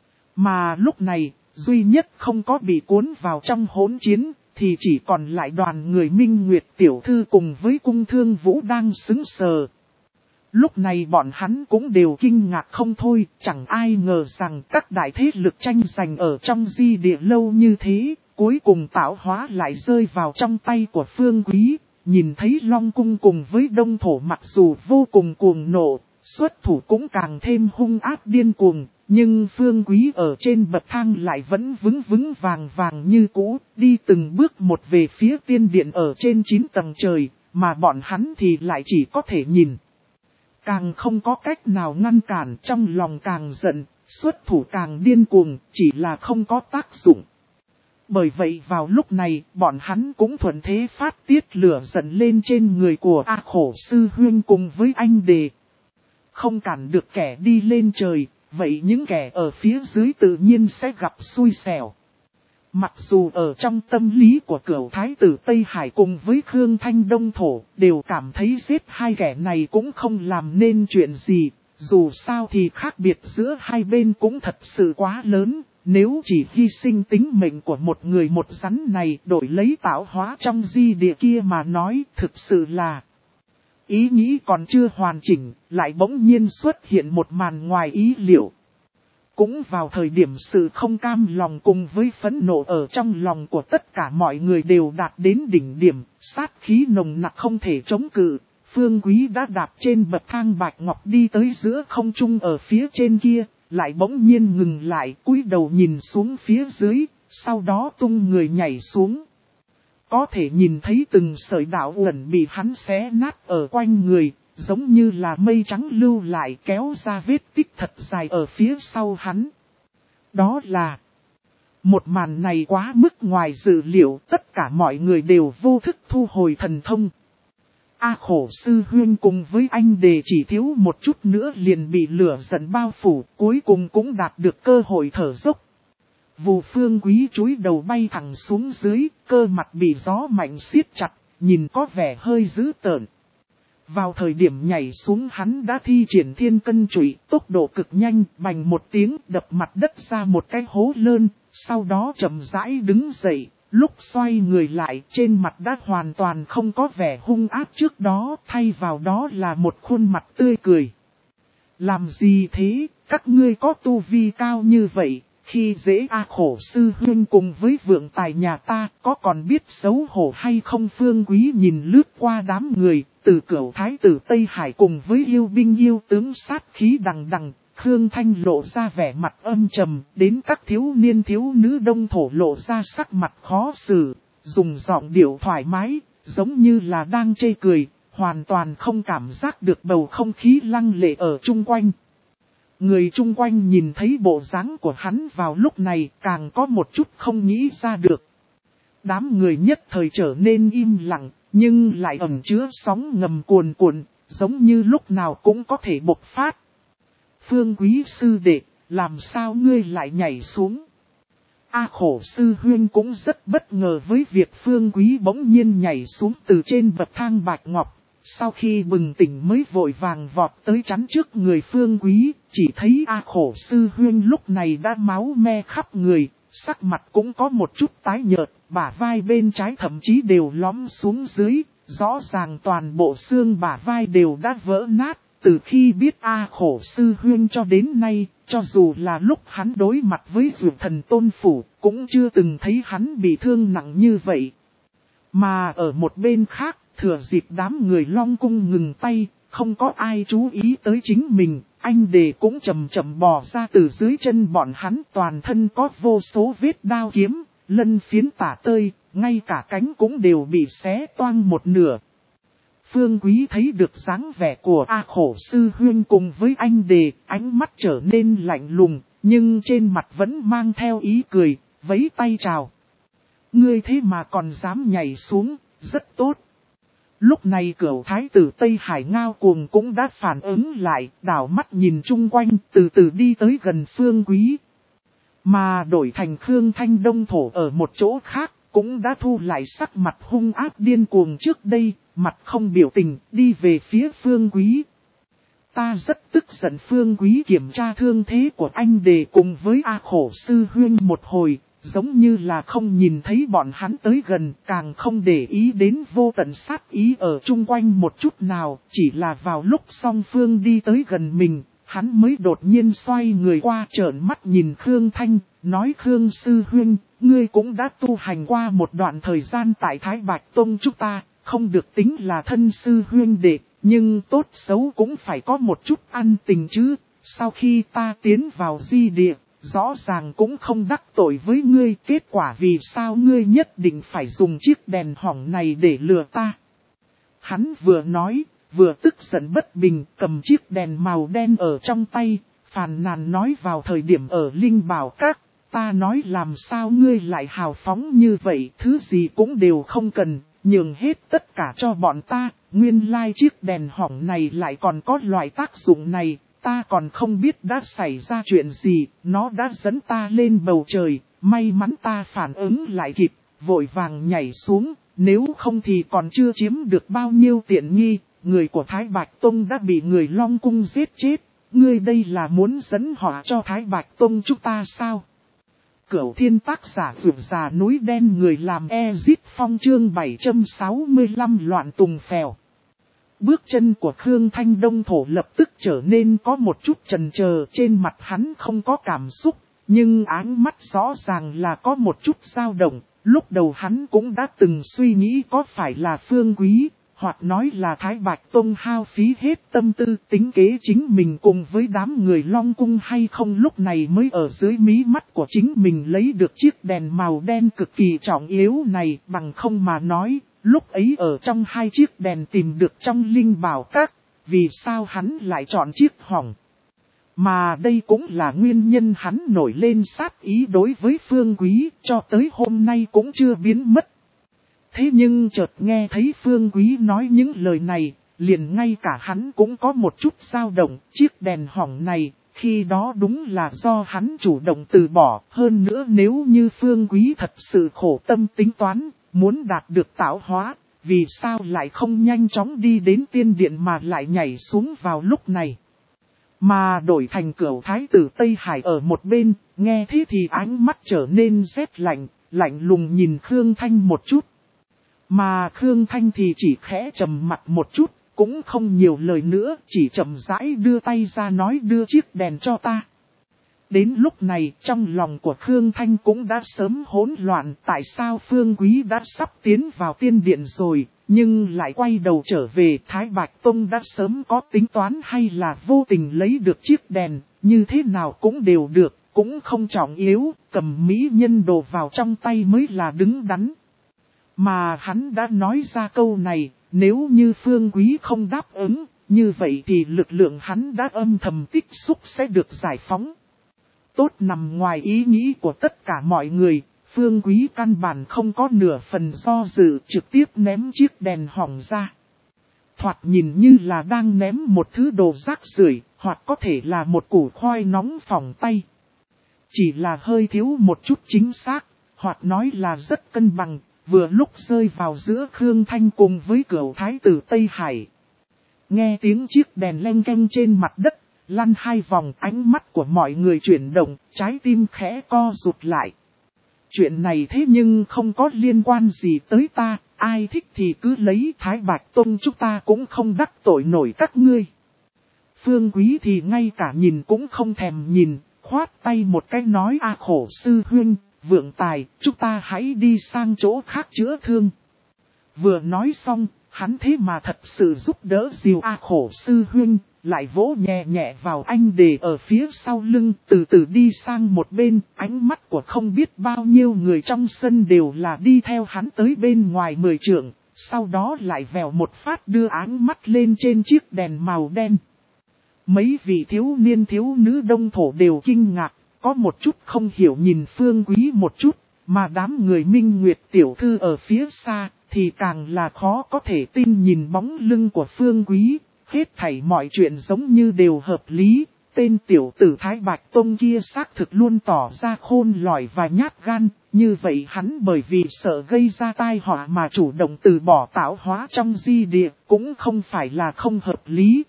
A: Mà lúc này, duy nhất không có bị cuốn vào trong hỗn chiến, thì chỉ còn lại đoàn người Minh Nguyệt tiểu thư cùng với Cung Thương Vũ đang sững sờ. Lúc này bọn hắn cũng đều kinh ngạc không thôi, chẳng ai ngờ rằng các đại thế lực tranh giành ở trong di địa lâu như thế, cuối cùng tạo hóa lại rơi vào trong tay của Phương Quý. Nhìn thấy Long Cung cùng với Đông Thổ mặc dù vô cùng cuồng nộ, xuất thủ cũng càng thêm hung ác điên cuồng. Nhưng Phương Quý ở trên bậc thang lại vẫn vững vững vàng vàng như cũ, đi từng bước một về phía tiên điện ở trên chín tầng trời, mà bọn hắn thì lại chỉ có thể nhìn. Càng không có cách nào ngăn cản, trong lòng càng giận, xuất thủ càng điên cuồng, chỉ là không có tác dụng. Bởi vậy vào lúc này, bọn hắn cũng thuận thế phát tiết lửa giận lên trên người của A Khổ Sư Huyên cùng với anh đề. Không cản được kẻ đi lên trời. Vậy những kẻ ở phía dưới tự nhiên sẽ gặp xui xẻo. Mặc dù ở trong tâm lý của Cửu Thái tử Tây Hải cùng với Khương Thanh Đông Thổ đều cảm thấy giết hai kẻ này cũng không làm nên chuyện gì. Dù sao thì khác biệt giữa hai bên cũng thật sự quá lớn. Nếu chỉ hy sinh tính mệnh của một người một rắn này đổi lấy tạo hóa trong di địa kia mà nói thực sự là... Ý nghĩ còn chưa hoàn chỉnh, lại bỗng nhiên xuất hiện một màn ngoài ý liệu. Cũng vào thời điểm sự không cam lòng cùng với phẫn nộ ở trong lòng của tất cả mọi người đều đạt đến đỉnh điểm, sát khí nồng nặc không thể chống cự. Phương Quý đã đạp trên bậc thang Bạch Ngọc đi tới giữa không trung ở phía trên kia, lại bỗng nhiên ngừng lại, cúi đầu nhìn xuống phía dưới, sau đó tung người nhảy xuống. Có thể nhìn thấy từng sợi đạo uẩn bị hắn xé nát ở quanh người, giống như là mây trắng lưu lại kéo ra vết tích thật dài ở phía sau hắn. Đó là... Một màn này quá mức ngoài dự liệu, tất cả mọi người đều vô thức thu hồi thần thông. A Khổ Sư Huyên cùng với anh đề chỉ thiếu một chút nữa liền bị lửa giận bao phủ, cuối cùng cũng đạt được cơ hội thở dốc. Vù Phương Quý chúi đầu bay thẳng xuống dưới, cơ mặt bị gió mạnh siết chặt, nhìn có vẻ hơi dữ tợn. Vào thời điểm nhảy xuống hắn đã thi triển thiên cân trụy, tốc độ cực nhanh, bành một tiếng đập mặt đất ra một cái hố lớn, sau đó chậm rãi đứng dậy, lúc xoay người lại trên mặt đã hoàn toàn không có vẻ hung ác trước đó, thay vào đó là một khuôn mặt tươi cười. Làm gì thế, các ngươi có tu vi cao như vậy? Khi dễ A Khổ Sư Huyên cùng với vượng tài nhà ta có còn biết xấu hổ hay không? Phương Quý nhìn lướt qua đám người, từ Cửu Thái tử Tây Hải cùng với yêu binh yêu tướng sát khí đằng đằng, Khương Thanh lộ ra vẻ mặt âm trầm, đến các thiếu niên thiếu nữ đông thổ lộ ra sắc mặt khó xử, dùng giọng điệu thoải mái, giống như là đang chê cười, hoàn toàn không cảm giác được bầu không khí lăng lệ ở chung quanh. Người chung quanh nhìn thấy bộ dáng của hắn vào lúc này càng có một chút không nghĩ ra được. Đám người nhất thời trở nên im lặng, nhưng lại ẩn chứa sóng ngầm cuồn cuộn, giống như lúc nào cũng có thể bộc phát. Phương Quý sư đệ, làm sao ngươi lại nhảy xuống? A Khổ sư huynh cũng rất bất ngờ với việc Phương Quý bỗng nhiên nhảy xuống từ trên bậc thang bạch ngọc. Sau khi bừng tỉnh mới vội vàng vọt tới chắn trước người Phương Quý, chỉ thấy A Khổ sư huynh lúc này đã máu me khắp người, sắc mặt cũng có một chút tái nhợt, bả vai bên trái thậm chí đều lõm xuống dưới, rõ ràng toàn bộ xương bả vai đều đã vỡ nát. Từ khi biết A Khổ sư huynh cho đến nay, cho dù là lúc hắn đối mặt với Dược Thần Tôn Phủ, cũng chưa từng thấy hắn bị thương nặng như vậy. Mà ở một bên khác, thừa dịp đám người Long Cung ngừng tay, không có ai chú ý tới chính mình, anh Đề cũng chậm chậm bò ra từ dưới chân bọn hắn, toàn thân có vô số vết đao kiếm, lân phiến tả tơi, ngay cả cánh cũng đều bị xé toang một nửa. Phương Quý thấy được dáng vẻ của A Khổ sư huynh cùng với anh Đề, ánh mắt trở nên lạnh lùng, nhưng trên mặt vẫn mang theo ý cười, vẫy tay chào. Ngươi thế mà còn dám nhảy xuống, rất tốt. Lúc này Cửu Thái tử Tây Hải Ngao Cuồng cũng đã phản ứng lại, đảo mắt nhìn chung quanh, từ từ đi tới gần Phương Quý. Mà đổi thành Khương Thanh Đông Thổ ở một chỗ khác, cũng đã thu lại sắc mặt hung ác điên cuồng trước đây, mặt không biểu tình, đi về phía Phương Quý. Ta rất tức giận. Phương Quý kiểm tra thương thế của anh Đề cùng với A Khổ sư huynh một hồi, giống như là không nhìn thấy bọn hắn tới gần, càng không để ý đến vô tận sát ý ở chung quanh một chút nào, chỉ là vào lúc song phương đi tới gần mình, hắn mới đột nhiên xoay người qua trợn mắt nhìn Khương Thanh, nói Khương sư huynh, ngươi cũng đã tu hành qua một đoạn thời gian tại Thái Bạch Tông chúng ta, không được tính là thân sư huynh đệ, nhưng tốt xấu cũng phải có một chút ăn tình chứ, sau khi ta tiến vào di địa, rõ ràng cũng không đắc tội với ngươi, kết quả vì sao ngươi nhất định phải dùng chiếc đèn hỏng này để lừa ta. Hắn vừa nói, vừa tức giận bất bình, cầm chiếc đèn màu đen ở trong tay, phàn nàn nói vào thời điểm ở Linh Bảo Các, ta nói làm sao ngươi lại hào phóng như vậy, thứ gì cũng đều không cần, nhường hết tất cả cho bọn ta, nguyên lai chiếc đèn hỏng này lại còn có loại tác dụng này, ta còn không biết đã xảy ra chuyện gì, nó đã dẫn ta lên bầu trời, may mắn ta phản ứng lại kịp, vội vàng nhảy xuống, nếu không thì còn chưa chiếm được bao nhiêu tiện nghi, người của Thái Bạch Tông đã bị người Long Cung giết chết, ngươi đây là muốn dẫn họa cho Thái Bạch Tông chúng ta sao? Cửu Thiên tác giả vượt già núi đen người làm Ezit Phong chương bảy trăm sáu mươi lăm loạn tùng phèo. Bước chân của Khương Thanh Đông Thổ lập tức trở nên có một chút chần chờ, trên mặt hắn không có cảm xúc, nhưng áng mắt rõ ràng là có một chút dao động. Lúc đầu hắn cũng đã từng suy nghĩ có phải là Phương Quý, hoặc nói là Thái Bạch Tông hao phí hết tâm tư tính kế chính mình cùng với đám người Long Cung hay không, lúc này mới ở dưới mí mắt của chính mình lấy được chiếc đèn màu đen cực kỳ trọng yếu này, bằng không mà nói, lúc ấy ở trong hai chiếc đèn tìm được trong Linh Bảo Các, vì sao hắn lại chọn chiếc hỏng. Mà đây cũng là nguyên nhân hắn nổi lên sát ý đối với Phương Quý, cho tới hôm nay cũng chưa biến mất. Thế nhưng chợt nghe thấy Phương Quý nói những lời này, liền ngay cả hắn cũng có một chút dao động, chiếc đèn hỏng này, khi đó đúng là do hắn chủ động từ bỏ. Hơn nữa nếu như Phương Quý thật sự khổ tâm tính toán, muốn đạt được tạo hóa, vì sao lại không nhanh chóng đi đến tiên điện mà lại nhảy xuống vào lúc này. Mà đổi thành Cửu Thái tử Tây Hải ở một bên, nghe thế thì ánh mắt trở nên rét lạnh, lạnh lùng nhìn Khương Thanh một chút. Mà Khương Thanh thì chỉ khẽ trầm mặt một chút, cũng không nhiều lời nữa, chỉ chậm rãi đưa tay ra nói đưa chiếc đèn cho ta. Đến lúc này trong lòng của Khương Thanh cũng đã sớm hỗn loạn, tại sao Phương Quý đã sắp tiến vào tiên điện rồi, nhưng lại quay đầu trở về. Thái Bạch Tông đã sớm có tính toán hay là vô tình lấy được chiếc đèn, như thế nào cũng đều được, cũng không trọng yếu, cầm mỹ nhân đồ vào trong tay mới là đứng đắn. Mà hắn đã nói ra câu này, nếu như Phương Quý không đáp ứng, như vậy thì lực lượng hắn đã âm thầm tích xúc sẽ được giải phóng. Tốt nằm ngoài ý nghĩ của tất cả mọi người, Phương Quý căn bản không có nửa phần do dự, trực tiếp ném chiếc đèn hỏng ra. thoạt nhìn như là đang ném một thứ đồ rác rưởi, hoặc có thể là một củ khoai nóng phỏng tay. Chỉ là hơi thiếu một chút chính xác, hoặc nói là rất cân bằng, vừa lúc rơi vào giữa Khương Thanh cùng với Cửu Thái tử Tây Hải. Nghe tiếng chiếc đèn leng keng trên mặt đất, lăn hai vòng, ánh mắt của mọi người chuyển động, trái tim khẽ co rụt lại. Chuyện này thế nhưng không có liên quan gì tới ta, ai thích thì cứ lấy Thái Bạch Tông, chúng ta cũng không đắc tội nổi các ngươi. Phương Quý thì ngay cả nhìn cũng không thèm nhìn, khoát tay một cái nói: a khổ sư huynh, vượng tài, chúng ta hãy đi sang chỗ khác chữa thương. Vừa nói xong, hắn thế mà thật sự giúp đỡ dìu a khổ sư huynh, lại vỗ nhẹ nhẹ vào anh để ở phía sau lưng, từ từ đi sang một bên. Ánh mắt của không biết bao nhiêu người trong sân đều là đi theo hắn tới bên ngoài mười trượng, sau đó lại vèo một phát đưa áng mắt lên trên chiếc đèn màu đen. Mấy vị thiếu niên thiếu nữ đông thổ đều kinh ngạc, có một chút không hiểu nhìn Phương Quý một chút, mà đám người Minh Nguyệt tiểu thư ở phía xa thì càng là khó có thể tin nhìn bóng lưng của Phương Quý. Hết thảy mọi chuyện giống như đều hợp lý, tên tiểu tử Thái Bạch Tông kia xác thực luôn tỏ ra khôn lỏi và nhát gan, như vậy hắn bởi vì sợ gây ra tai họa mà chủ động từ bỏ tạo hóa trong di địa, cũng không phải là không hợp lý.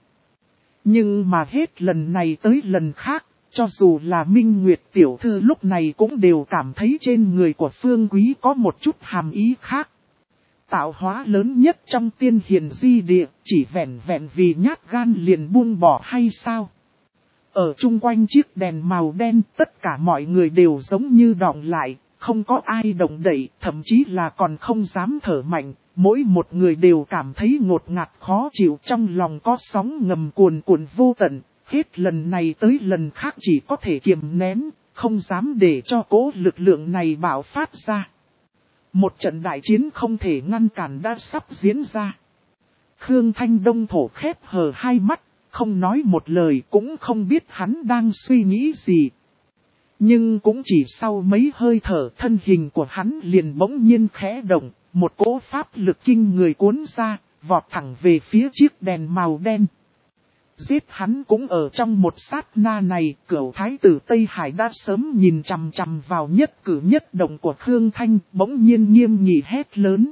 A: Nhưng mà hết lần này tới lần khác, cho dù là Minh Nguyệt tiểu thư lúc này cũng đều cảm thấy trên người của Phương Quý có một chút hàm ý khác. Tạo hóa lớn nhất trong tiên hiền di địa, chỉ vẹn vẹn vì nhát gan liền buông bỏ hay sao? Ở chung quanh chiếc đèn màu đen, tất cả mọi người đều giống như đọng lại, không có ai động đậy, thậm chí là còn không dám thở mạnh. Mỗi một người đều cảm thấy ngột ngạt khó chịu, trong lòng có sóng ngầm cuồn cuộn vô tận, hết lần này tới lần khác chỉ có thể kiềm nén, không dám để cho cỗ lực lượng này bạo phát ra. Một trận đại chiến không thể ngăn cản đã sắp diễn ra. Khương Thanh đông thổ khép hờ hai mắt, không nói một lời, cũng không biết hắn đang suy nghĩ gì. Nhưng cũng chỉ sau mấy hơi thở, thân hình của hắn liền bỗng nhiên khẽ động, một cỗ pháp lực kinh người cuốn ra, vọt thẳng về phía chiếc đèn màu đen. Giết hắn cũng ở trong một sát na này, Cửu Thái tử Tây Hải đã sớm nhìn chằm chằm vào nhất cử nhất động của Khương Thanh, bỗng nhiên nghiêm nghị hét lớn.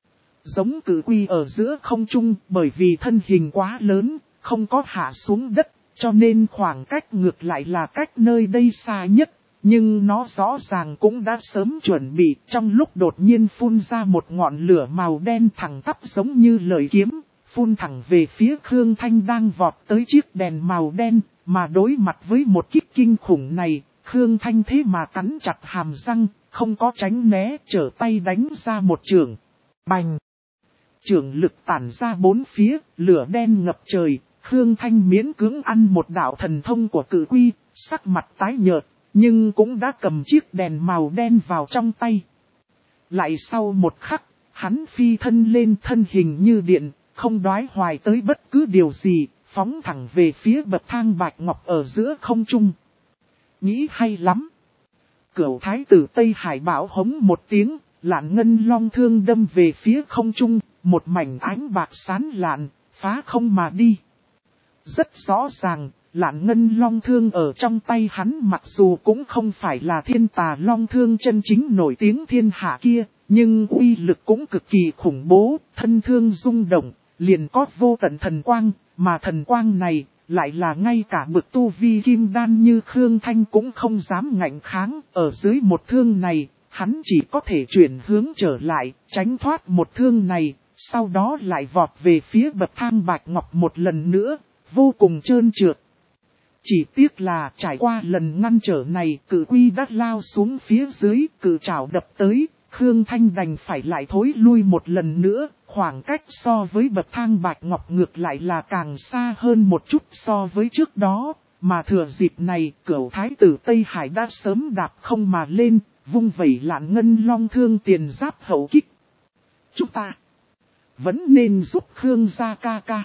A: Giống cử quy ở giữa không trung, bởi vì thân hình quá lớn, không có hạ xuống đất, cho nên khoảng cách ngược lại là cách nơi đây xa nhất. Nhưng nó rõ ràng cũng đã sớm chuẩn bị, trong lúc đột nhiên phun ra một ngọn lửa màu đen thẳng tắp giống như lợi kiếm, phun thẳng về phía Khương Thanh đang vọt tới chiếc đèn màu đen, mà đối mặt với một kích kinh khủng này, Khương Thanh thế mà cắn chặt hàm răng, không có tránh né, trở tay đánh ra một chưởng. Bành! Chưởng lực tản ra bốn phía, lửa đen ngập trời, Khương Thanh miễn cưỡng ăn một đạo thần thông của cử quy, sắc mặt tái nhợt. Nhưng cũng đã cầm chiếc đèn màu đen vào trong tay. Lại sau một khắc, hắn phi thân lên, thân hình như điện, không đoái hoài tới bất cứ điều gì, phóng thẳng về phía bậc thang bạch ngọc ở giữa không trung. Nghĩ hay lắm. Cửu Thái tử Tây Hải bảo hống một tiếng, lạn ngân long thương đâm về phía không trung, một mảnh ánh bạc sáng lạn, phá không mà đi. Rất rõ ràng. Lạn ngân long thương ở trong tay hắn mặc dù cũng không phải là thiên tà long thương chân chính nổi tiếng thiên hạ kia, nhưng uy lực cũng cực kỳ khủng bố, thân thương rung động, liền có vô tận thần quang, mà thần quang này lại là ngay cả bực tu vi kim đan như Khương Thanh cũng không dám ngạnh kháng, ở dưới một thương này, hắn chỉ có thể chuyển hướng trở lại, tránh thoát một thương này, sau đó lại vọt về phía bậc thang bạch ngọc một lần nữa, vô cùng trơn trượt. Chỉ tiếc là trải qua lần ngăn trở này, cử quy đã lao xuống phía dưới, cử trảo đập tới, Khương Thanh đành phải lại thối lui một lần nữa, khoảng cách so với bậc thang bạch ngọc ngược lại là càng xa hơn một chút so với trước đó, mà thừa dịp này, Cửu Thái tử Tây Hải đã sớm đạp không mà lên, vung vẩy lạn ngân long thương tiền giáp hậu kích. Chúng ta vẫn nên giúp Khương gia ca ca.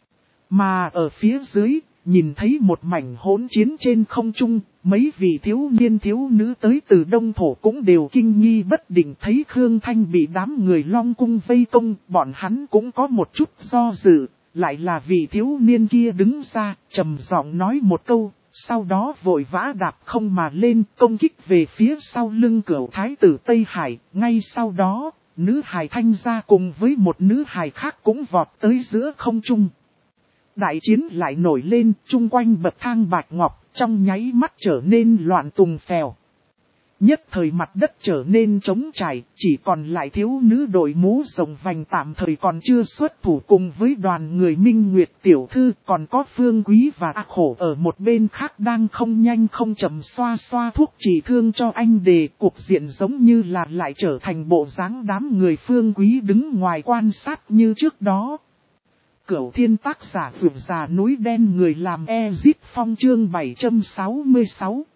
A: Mà ở phía dưới, nhìn thấy một mảnh hỗn chiến trên không trung, mấy vị thiếu niên thiếu nữ tới từ Đông Thổ cũng đều kinh nghi bất định, thấy Khương Thanh bị đám người Long Cung vây công, bọn hắn cũng có một chút do dự, lại là vị thiếu niên kia đứng ra, trầm giọng nói một câu, sau đó vội vã đạp không mà lên công kích về phía sau lưng Cửu thái tử Tây Hải. Ngay sau đó, nữ hài Thanh Gia cùng với một nữ hài khác cũng vọt tới giữa không trung. Đại chiến lại nổi lên, chung quanh bậc thang bạch ngọc, trong nháy mắt trở nên loạn tùng phèo. Nhất thời mặt đất trở nên trống trải, chỉ còn lại thiếu nữ đội mũ rồng vành tạm thời còn chưa xuất thủ cùng với đoàn người Minh Nguyệt tiểu thư, còn có Phương Quý và A Khổ ở một bên khác đang không nhanh không chậm xoa xoa thuốc trị thương cho anh Đề. Cuộc diện giống như là lại trở thành bộ dáng đám người Phương Quý đứng ngoài quan sát như trước đó. Cửu thiên tác giả vượt già núi đen người làm Ezit Phong chương bảy trăm sáu mươi sáu.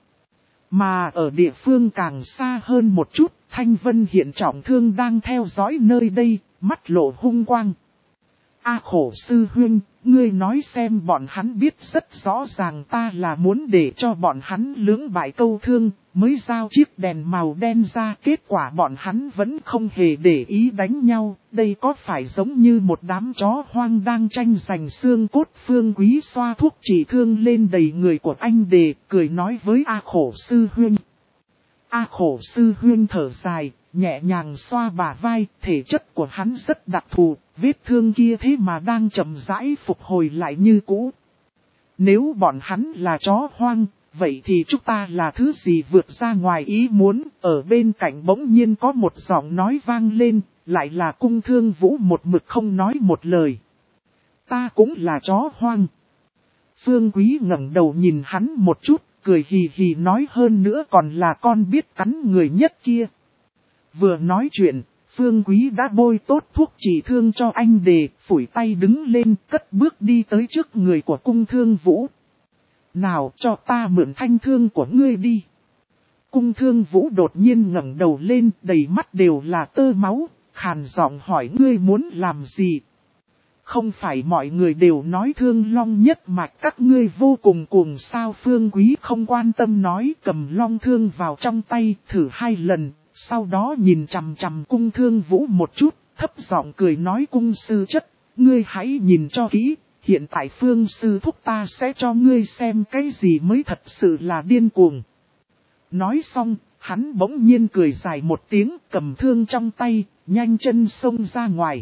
A: Mà ở địa phương càng xa hơn một chút, Thanh Vân Hiện trọng thương đang theo dõi nơi đây, mắt lộ hung quang. A Khổ sư huynh, ngươi nói xem bọn hắn biết rất rõ ràng ta là muốn để cho bọn hắn lưỡng bại câu thương, mới giao chiếc đèn màu đen ra, kết quả bọn hắn vẫn không hề để ý đánh nhau, đây có phải giống như một đám chó hoang đang tranh giành xương cốt. Phương Quý xoa thuốc trị thương lên đầy người của anh Đề, cười nói với A Khổ sư huynh. A Khổ sư huynh thở dài, nhẹ nhàng xoa bả vai, thể chất của hắn rất đặc thù, vết thương kia thế mà đang chậm rãi phục hồi lại như cũ. Nếu bọn hắn là chó hoang, vậy thì chúng ta là thứ gì vượt ra ngoài ý muốn. Ở bên cạnh bỗng nhiên có một giọng nói vang lên, lại là Cung Thương Vũ một mực không nói một lời. Ta cũng là chó hoang. Phương Quý ngẩng đầu nhìn hắn một chút, cười hì hì nói hơn nữa còn là con biết cắn người nhất kia. Vừa nói chuyện, Phương Quý đã bôi tốt thuốc trị thương cho anh Đề, phủi tay đứng lên, cất bước đi tới trước người của Cung Thương Vũ. Nào cho ta mượn thanh thương của ngươi đi. Cung Thương Vũ đột nhiên ngẩng đầu lên, đầy mắt đều là tơ máu, khàn giọng hỏi ngươi muốn làm gì. Không phải mọi người đều nói Thương Long nhất mạch các ngươi vô cùng cuồng sao. Phương Quý không quan tâm nói, cầm long thương vào trong tay, thử hai lần, sau đó nhìn chằm chằm Cung Thương Vũ một chút, thấp giọng cười nói cung sư chất, ngươi hãy nhìn cho kỹ, hiện tại Phương sư thúc ta sẽ cho ngươi xem cái gì mới thật sự là điên cuồng. Nói xong, hắn bỗng nhiên cười dài một tiếng, cầm thương trong tay, nhanh chân xông ra ngoài.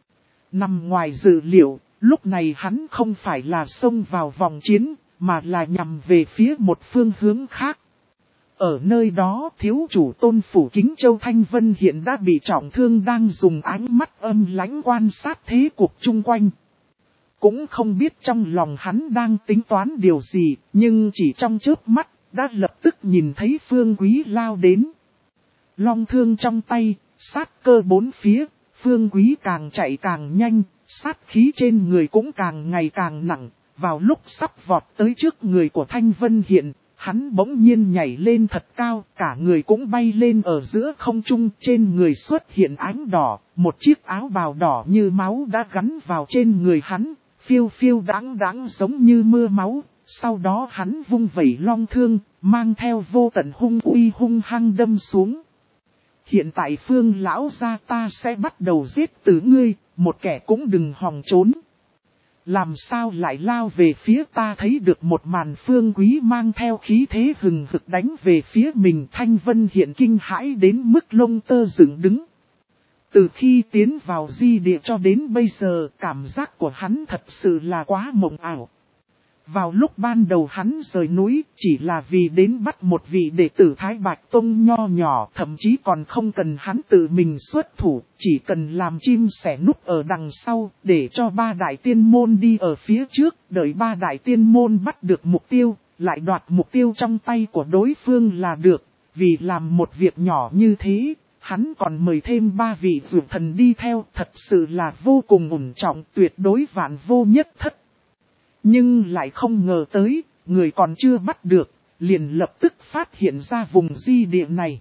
A: Nằm ngoài dự liệu, lúc này hắn không phải là xông vào vòng chiến, mà là nhằm về phía một phương hướng khác. Ở nơi đó, thiếu chủ Tôn Phủ Kính Châu Thanh Vân Hiện đã bị trọng thương, đang dùng ánh mắt âm lãnh quan sát thế cuộc chung quanh. Cũng không biết trong lòng hắn đang tính toán điều gì, nhưng chỉ trong chớp mắt, đã lập tức nhìn thấy Phương Quý lao đến. Long thương trong tay, sát cơ bốn phía, Phương Quý càng chạy càng nhanh, sát khí trên người cũng càng ngày càng nặng. Vào lúc sắp vọt tới trước người của Thanh Vân Hiện, hắn bỗng nhiên nhảy lên thật cao, cả người cũng bay lên ở giữa không trung, trên người xuất hiện ánh đỏ, một chiếc áo bào đỏ như máu đã gắn vào trên người hắn, phiêu phiêu đáng đáng giống như mưa máu. Sau đó hắn vung vẩy long thương, mang theo vô tận hung uy hung hăng đâm xuống. Hiện tại Phương lão gia ta sẽ bắt đầu giết tử ngươi, một kẻ cũng đừng hòng trốn. Làm sao lại lao về phía ta. Thấy được một màn Phương Quý mang theo khí thế hừng hực đánh về phía mình. Thanh Vân Hiện kinh hãi đến mức lông tơ dựng đứng. Từ khi tiến vào di địa cho đến bây giờ, cảm giác của hắn thật sự là quá mộng ảo. Vào lúc ban đầu hắn rời núi, chỉ là vì đến bắt một vị đệ tử Thái Bạch Tông nho nhỏ, thậm chí còn không cần hắn tự mình xuất thủ, chỉ cần làm chim sẻ núp ở đằng sau, để cho ba đại tiên môn đi ở phía trước, đợi ba đại tiên môn bắt được mục tiêu, lại đoạt mục tiêu trong tay của đối phương là được. Vì làm một việc nhỏ như thế, hắn còn mời thêm ba vị vượt thần đi theo, thật sự là vô cùng ổn trọng, tuyệt đối vạn vô nhất thất. Nhưng lại không ngờ tới, người còn chưa bắt được, liền lập tức phát hiện ra vùng di địa này.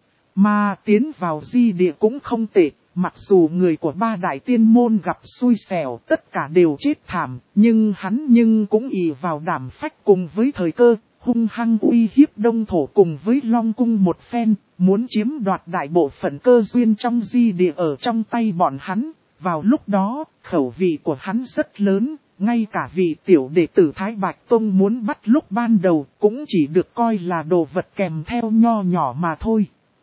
A: Mà tiến vào di địa cũng không tệ, mặc dù người của ba đại tiên môn gặp xui xẻo tất cả đều chết thảm, nhưng hắn nhưng cũng ỷ vào đảm phách cùng với thời cơ, hung hăng uy hiếp Đông Thổ cùng với Long Cung một phen, muốn chiếm đoạt đại bộ phận cơ duyên trong di địa ở trong tay bọn hắn. Vào lúc đó, khẩu vị của hắn rất lớn, ngay cả vị tiểu đệ tử Thái Bạch Tông muốn bắt lúc ban đầu cũng chỉ được coi là đồ vật kèm theo nho nhỏ mà thôi.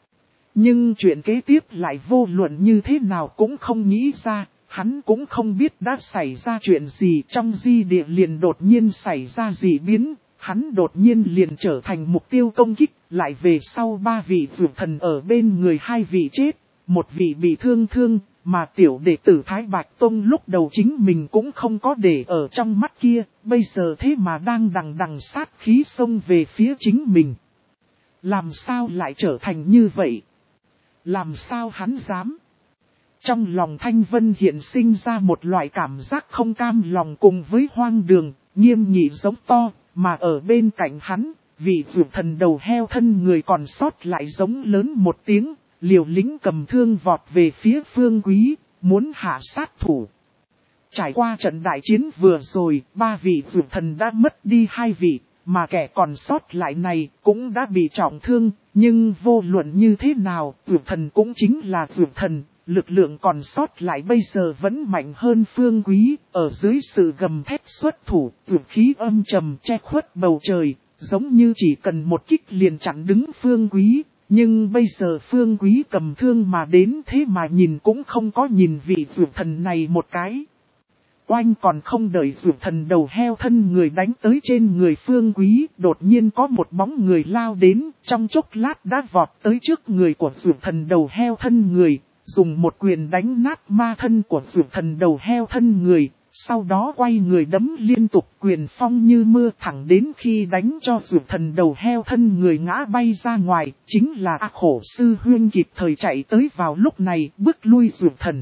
A: Nhưng chuyện kế tiếp lại vô luận như thế nào cũng không nghĩ ra, hắn cũng không biết đã xảy ra chuyện gì, trong di địa liền đột nhiên xảy ra dị biến, hắn đột nhiên liền trở thành mục tiêu công kích, lại về sau ba vị vượt thần ở bên người hai vị chết, một vị bị thương thương, mà tiểu đệ tử Thái Bạch Tông lúc đầu chính mình cũng không có để ở trong mắt kia, bây giờ thế mà đang đằng đằng sát khí xông về phía chính mình. Làm sao lại trở thành như vậy? Làm sao hắn dám? Trong lòng Thanh Vân hiện sinh ra một loại cảm giác không cam lòng cùng với hoang đường, nghiêm nghị giống to, mà ở bên cạnh hắn, vị vượt thần đầu heo thân người còn sót lại giống lớn một tiếng, liều lĩnh cầm thương vọt về phía Phương Quý, muốn hạ sát thủ. Trải qua trận đại chiến vừa rồi, ba vị vượt thần đã mất đi hai vị, mà kẻ còn sót lại này cũng đã bị trọng thương, nhưng vô luận như thế nào, vượt thần cũng chính là vượt thần. Lực lượng còn sót lại bây giờ vẫn mạnh hơn Phương Quý, ở dưới sự gầm thét xuất thủ, vượt khí âm trầm che khuất bầu trời, giống như chỉ cần một kích liền chặn đứng Phương Quý. Nhưng bây giờ Phương Quý cầm thương mà đến thế mà nhìn cũng không có nhìn vị vượt thần này một cái. Oanh còn không đợi vượt thần đầu heo thân người đánh tới trên người Phương Quý, đột nhiên có một bóng người lao đến, trong chốc lát đã vọt tới trước người của vượt thần đầu heo thân người. Dùng một quyền đánh nát ma thân của vượt thần đầu heo thân người, sau đó quay người đấm liên tục quyền phong như mưa thẳng đến khi đánh cho vượt thần đầu heo thân người ngã bay ra ngoài, chính là A Khổ Sư Huyên kịp thời chạy tới vào lúc này bước lui vượt thần.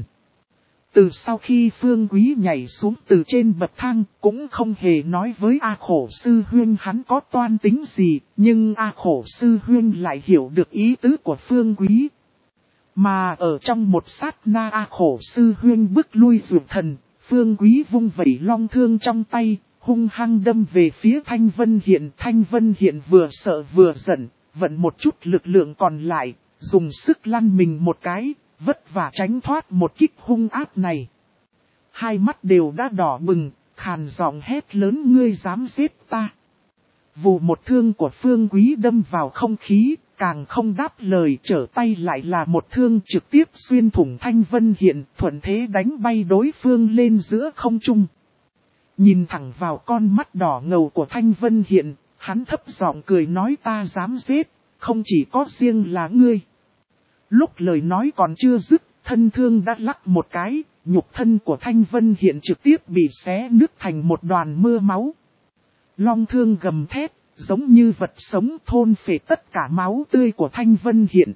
A: Từ sau khi Phương Quý nhảy xuống từ trên bậc thang cũng không hề nói với A Khổ Sư Huyên hắn có toan tính gì, nhưng A Khổ Sư Huyên lại hiểu được ý tứ của Phương Quý. Mà ở trong một sát na A Khổ Sư Huyên bước lui vượt thần, Phương Quý vung vẩy long thương trong tay, hung hăng đâm về phía Thanh Vân Hiện. Thanh Vân Hiện vừa sợ vừa giận, vận một chút lực lượng còn lại, dùng sức lăn mình một cái, vất vả tránh thoát một kích hung ác này. Hai mắt đều đã đỏ bừng, khàn giọng hét lớn ngươi dám giết ta. Vù một thương của Phương Quý đâm vào không khí, càng không đáp lời trở tay lại là một thương trực tiếp xuyên thủng Thanh Vân Hiện, thuận thế đánh bay đối phương lên giữa không trung. Nhìn thẳng vào con mắt đỏ ngầu của Thanh Vân Hiện, hắn thấp giọng cười nói ta dám giết, không chỉ có riêng là ngươi. Lúc lời nói còn chưa dứt, thân thương đã lắc một cái, nhục thân của Thanh Vân Hiện trực tiếp bị xé nứt thành một đoàn mưa máu. Long thương gầm thét, giống như vật sống thôn phệ tất cả máu tươi của Thanh Vân Hiện.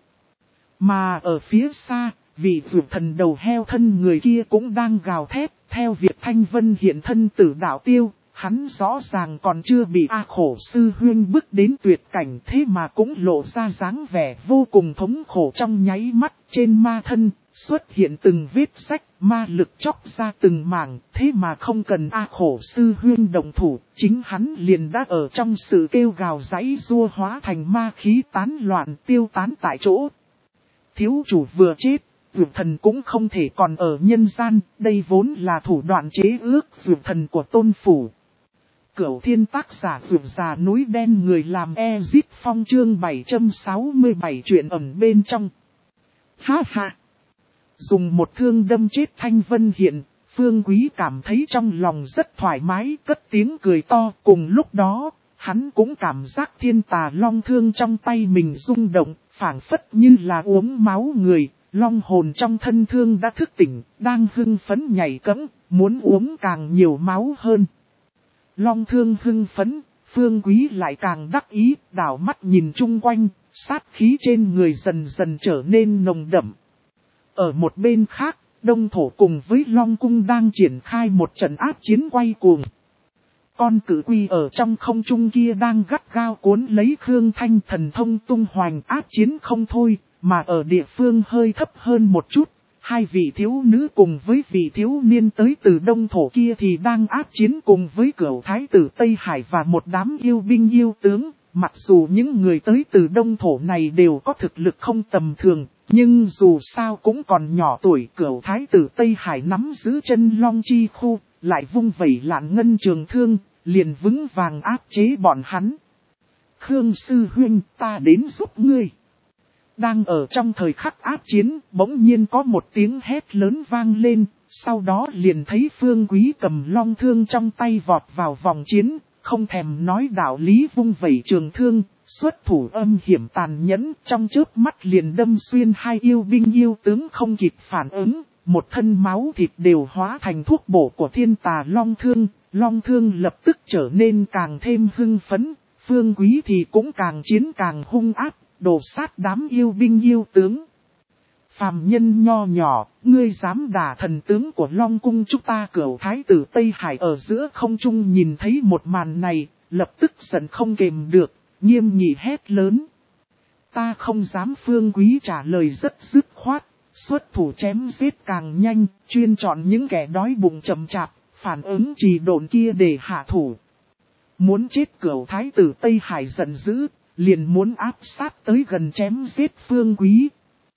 A: Mà ở phía xa, vị vượt thần đầu heo thân người kia cũng đang gào thét, theo việc Thanh Vân Hiện thân tử đạo tiêu, hắn rõ ràng còn chưa bị A Khổ Sư Huyên bước đến tuyệt cảnh thế mà cũng lộ ra dáng vẻ vô cùng thống khổ trong nháy mắt, trên ma thân xuất hiện từng vết rách, ma lực chóc ra từng mảng, thế mà không cần A Khổ Sư Huyên động thủ, chính hắn liền đã ở trong sự kêu gào giãy giụa hóa thành ma khí tán loạn tiêu tán tại chỗ. Thiếu chủ vừa chết, vượt thần cũng không thể còn ở nhân gian, đây vốn là thủ đoạn chế ước vượt thần của tôn phủ. Cửu thiên tác giả vượt già núi đen người làm Ezit Phong chương bảy trăm sáu mươi bảy chuyện ẩn bên trong. Ha ha! Dùng một thương đâm chết Thanh Vân Hiện, Phương Quý cảm thấy trong lòng rất thoải mái, cất tiếng cười to. Cùng lúc đó, hắn cũng cảm giác thiên tà long thương trong tay mình rung động, phảng phất như là uống máu người. Long hồn trong thân thương đã thức tỉnh, đang hưng phấn nhảy cẫng, muốn uống càng nhiều máu hơn. Long thương hưng phấn, Phương Quý lại càng đắc ý, đảo mắt nhìn chung quanh, sát khí trên người dần dần trở nên nồng đậm. Ở một bên khác, Đông Thổ cùng với Long Cung đang triển khai một trận ác chiến quay cuồng. Con cử quy ở trong không trung kia đang gắt gao cuốn lấy Khương Thanh thần thông tung hoành ác chiến không thôi, mà ở địa phương hơi thấp hơn một chút. Hai vị thiếu nữ cùng với vị thiếu niên tới từ Đông Thổ kia thì đang ác chiến cùng với Cửu Thái tử Tây Hải và một đám yêu binh yêu tướng. Mặc dù những người tới từ Đông Thổ này đều có thực lực không tầm thường, Nhưng dù sao cũng còn nhỏ tuổi, Cửu thái tử Tây Hải nắm giữ chân long chi khu, lại vung vẩy Lạn Ngân trường thương, liền vững vàng áp chế bọn hắn. Khương sư huynh, ta đến giúp ngươi. Đang ở trong thời khắc áp chiến, bỗng nhiên có một tiếng hét lớn vang lên, sau đó liền thấy Phương Quý cầm long thương trong tay vọt vào vòng chiến, không thèm nói đạo lý vung vẩy trường thương, xuất thủ âm hiểm tàn nhẫn, trong chớp mắt liền đâm xuyên hai yêu binh yêu tướng không kịp phản ứng, một thân máu thịt đều hóa thành thuốc bổ của thiên tà long thương, long thương lập tức trở nên càng thêm hưng phấn, Phương Quý thì cũng càng chiến càng hung ác, đổ sát đám yêu binh yêu tướng. Phàm nhân nho nhỏ, ngươi dám đả thần tướng của Long Cung chúng ta? Cửu thái tử Tây Hải ở giữa không trung nhìn thấy một màn này, lập tức giận không kềm được, nghiêm nghị hét lớn. Ta không dám. Phương Quý trả lời rất dứt khoát, xuất thủ chém giết càng nhanh, chuyên chọn những kẻ đói bụng chậm chạp, phản ứng trì độn kia để hạ thủ. Muốn chết. Cửu thái tử Tây Hải giận dữ, liền muốn áp sát tới gần chém giết Phương Quý.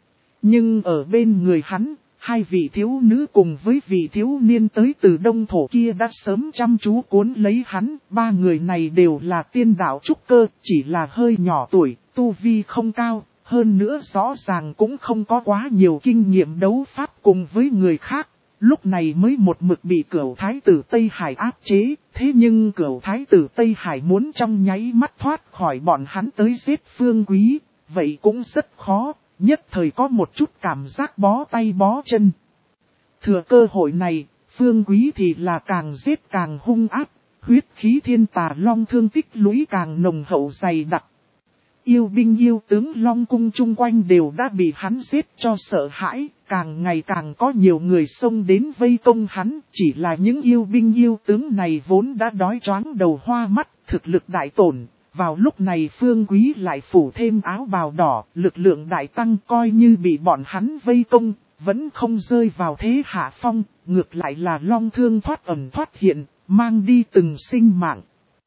A: Nhưng ở bên người hắn, hai vị thiếu nữ cùng với vị thiếu niên tới từ Đông Thổ kia đã sớm chăm chú cuốn lấy hắn. Ba người này đều là tiên đạo trúc cơ, chỉ là hơi nhỏ tuổi, tu vi không cao, hơn nữa rõ ràng cũng không có quá nhiều kinh nghiệm đấu pháp cùng với người khác. Lúc này mới một mực bị Cửu thái tử Tây Hải áp chế, thế nhưng Cửu thái tử Tây Hải muốn trong nháy mắt thoát khỏi bọn hắn tới giết Phương Quý, vậy cũng rất khó, nhất thời có một chút cảm giác bó tay bó chân. Thừa cơ hội này, Phương Quý thì là càng giết càng hung ác, huyết khí thiên tà long thương tích lũy càng nồng hậu dày đặc. Yêu binh yêu tướng Long Cung chung quanh đều đã bị hắn giết cho sợ hãi, càng ngày càng có nhiều người xông đến vây công hắn, chỉ là những yêu binh yêu tướng này vốn đã đói choáng đầu hoa mắt, thực lực đại tổn. Vào lúc này Phương Quý lại phủ thêm áo bào đỏ, lực lượng đại tăng, coi như bị bọn hắn vây công, vẫn không rơi vào thế hạ phong, ngược lại là long thương thoát ẩn thoát hiện, mang đi từng sinh mạng.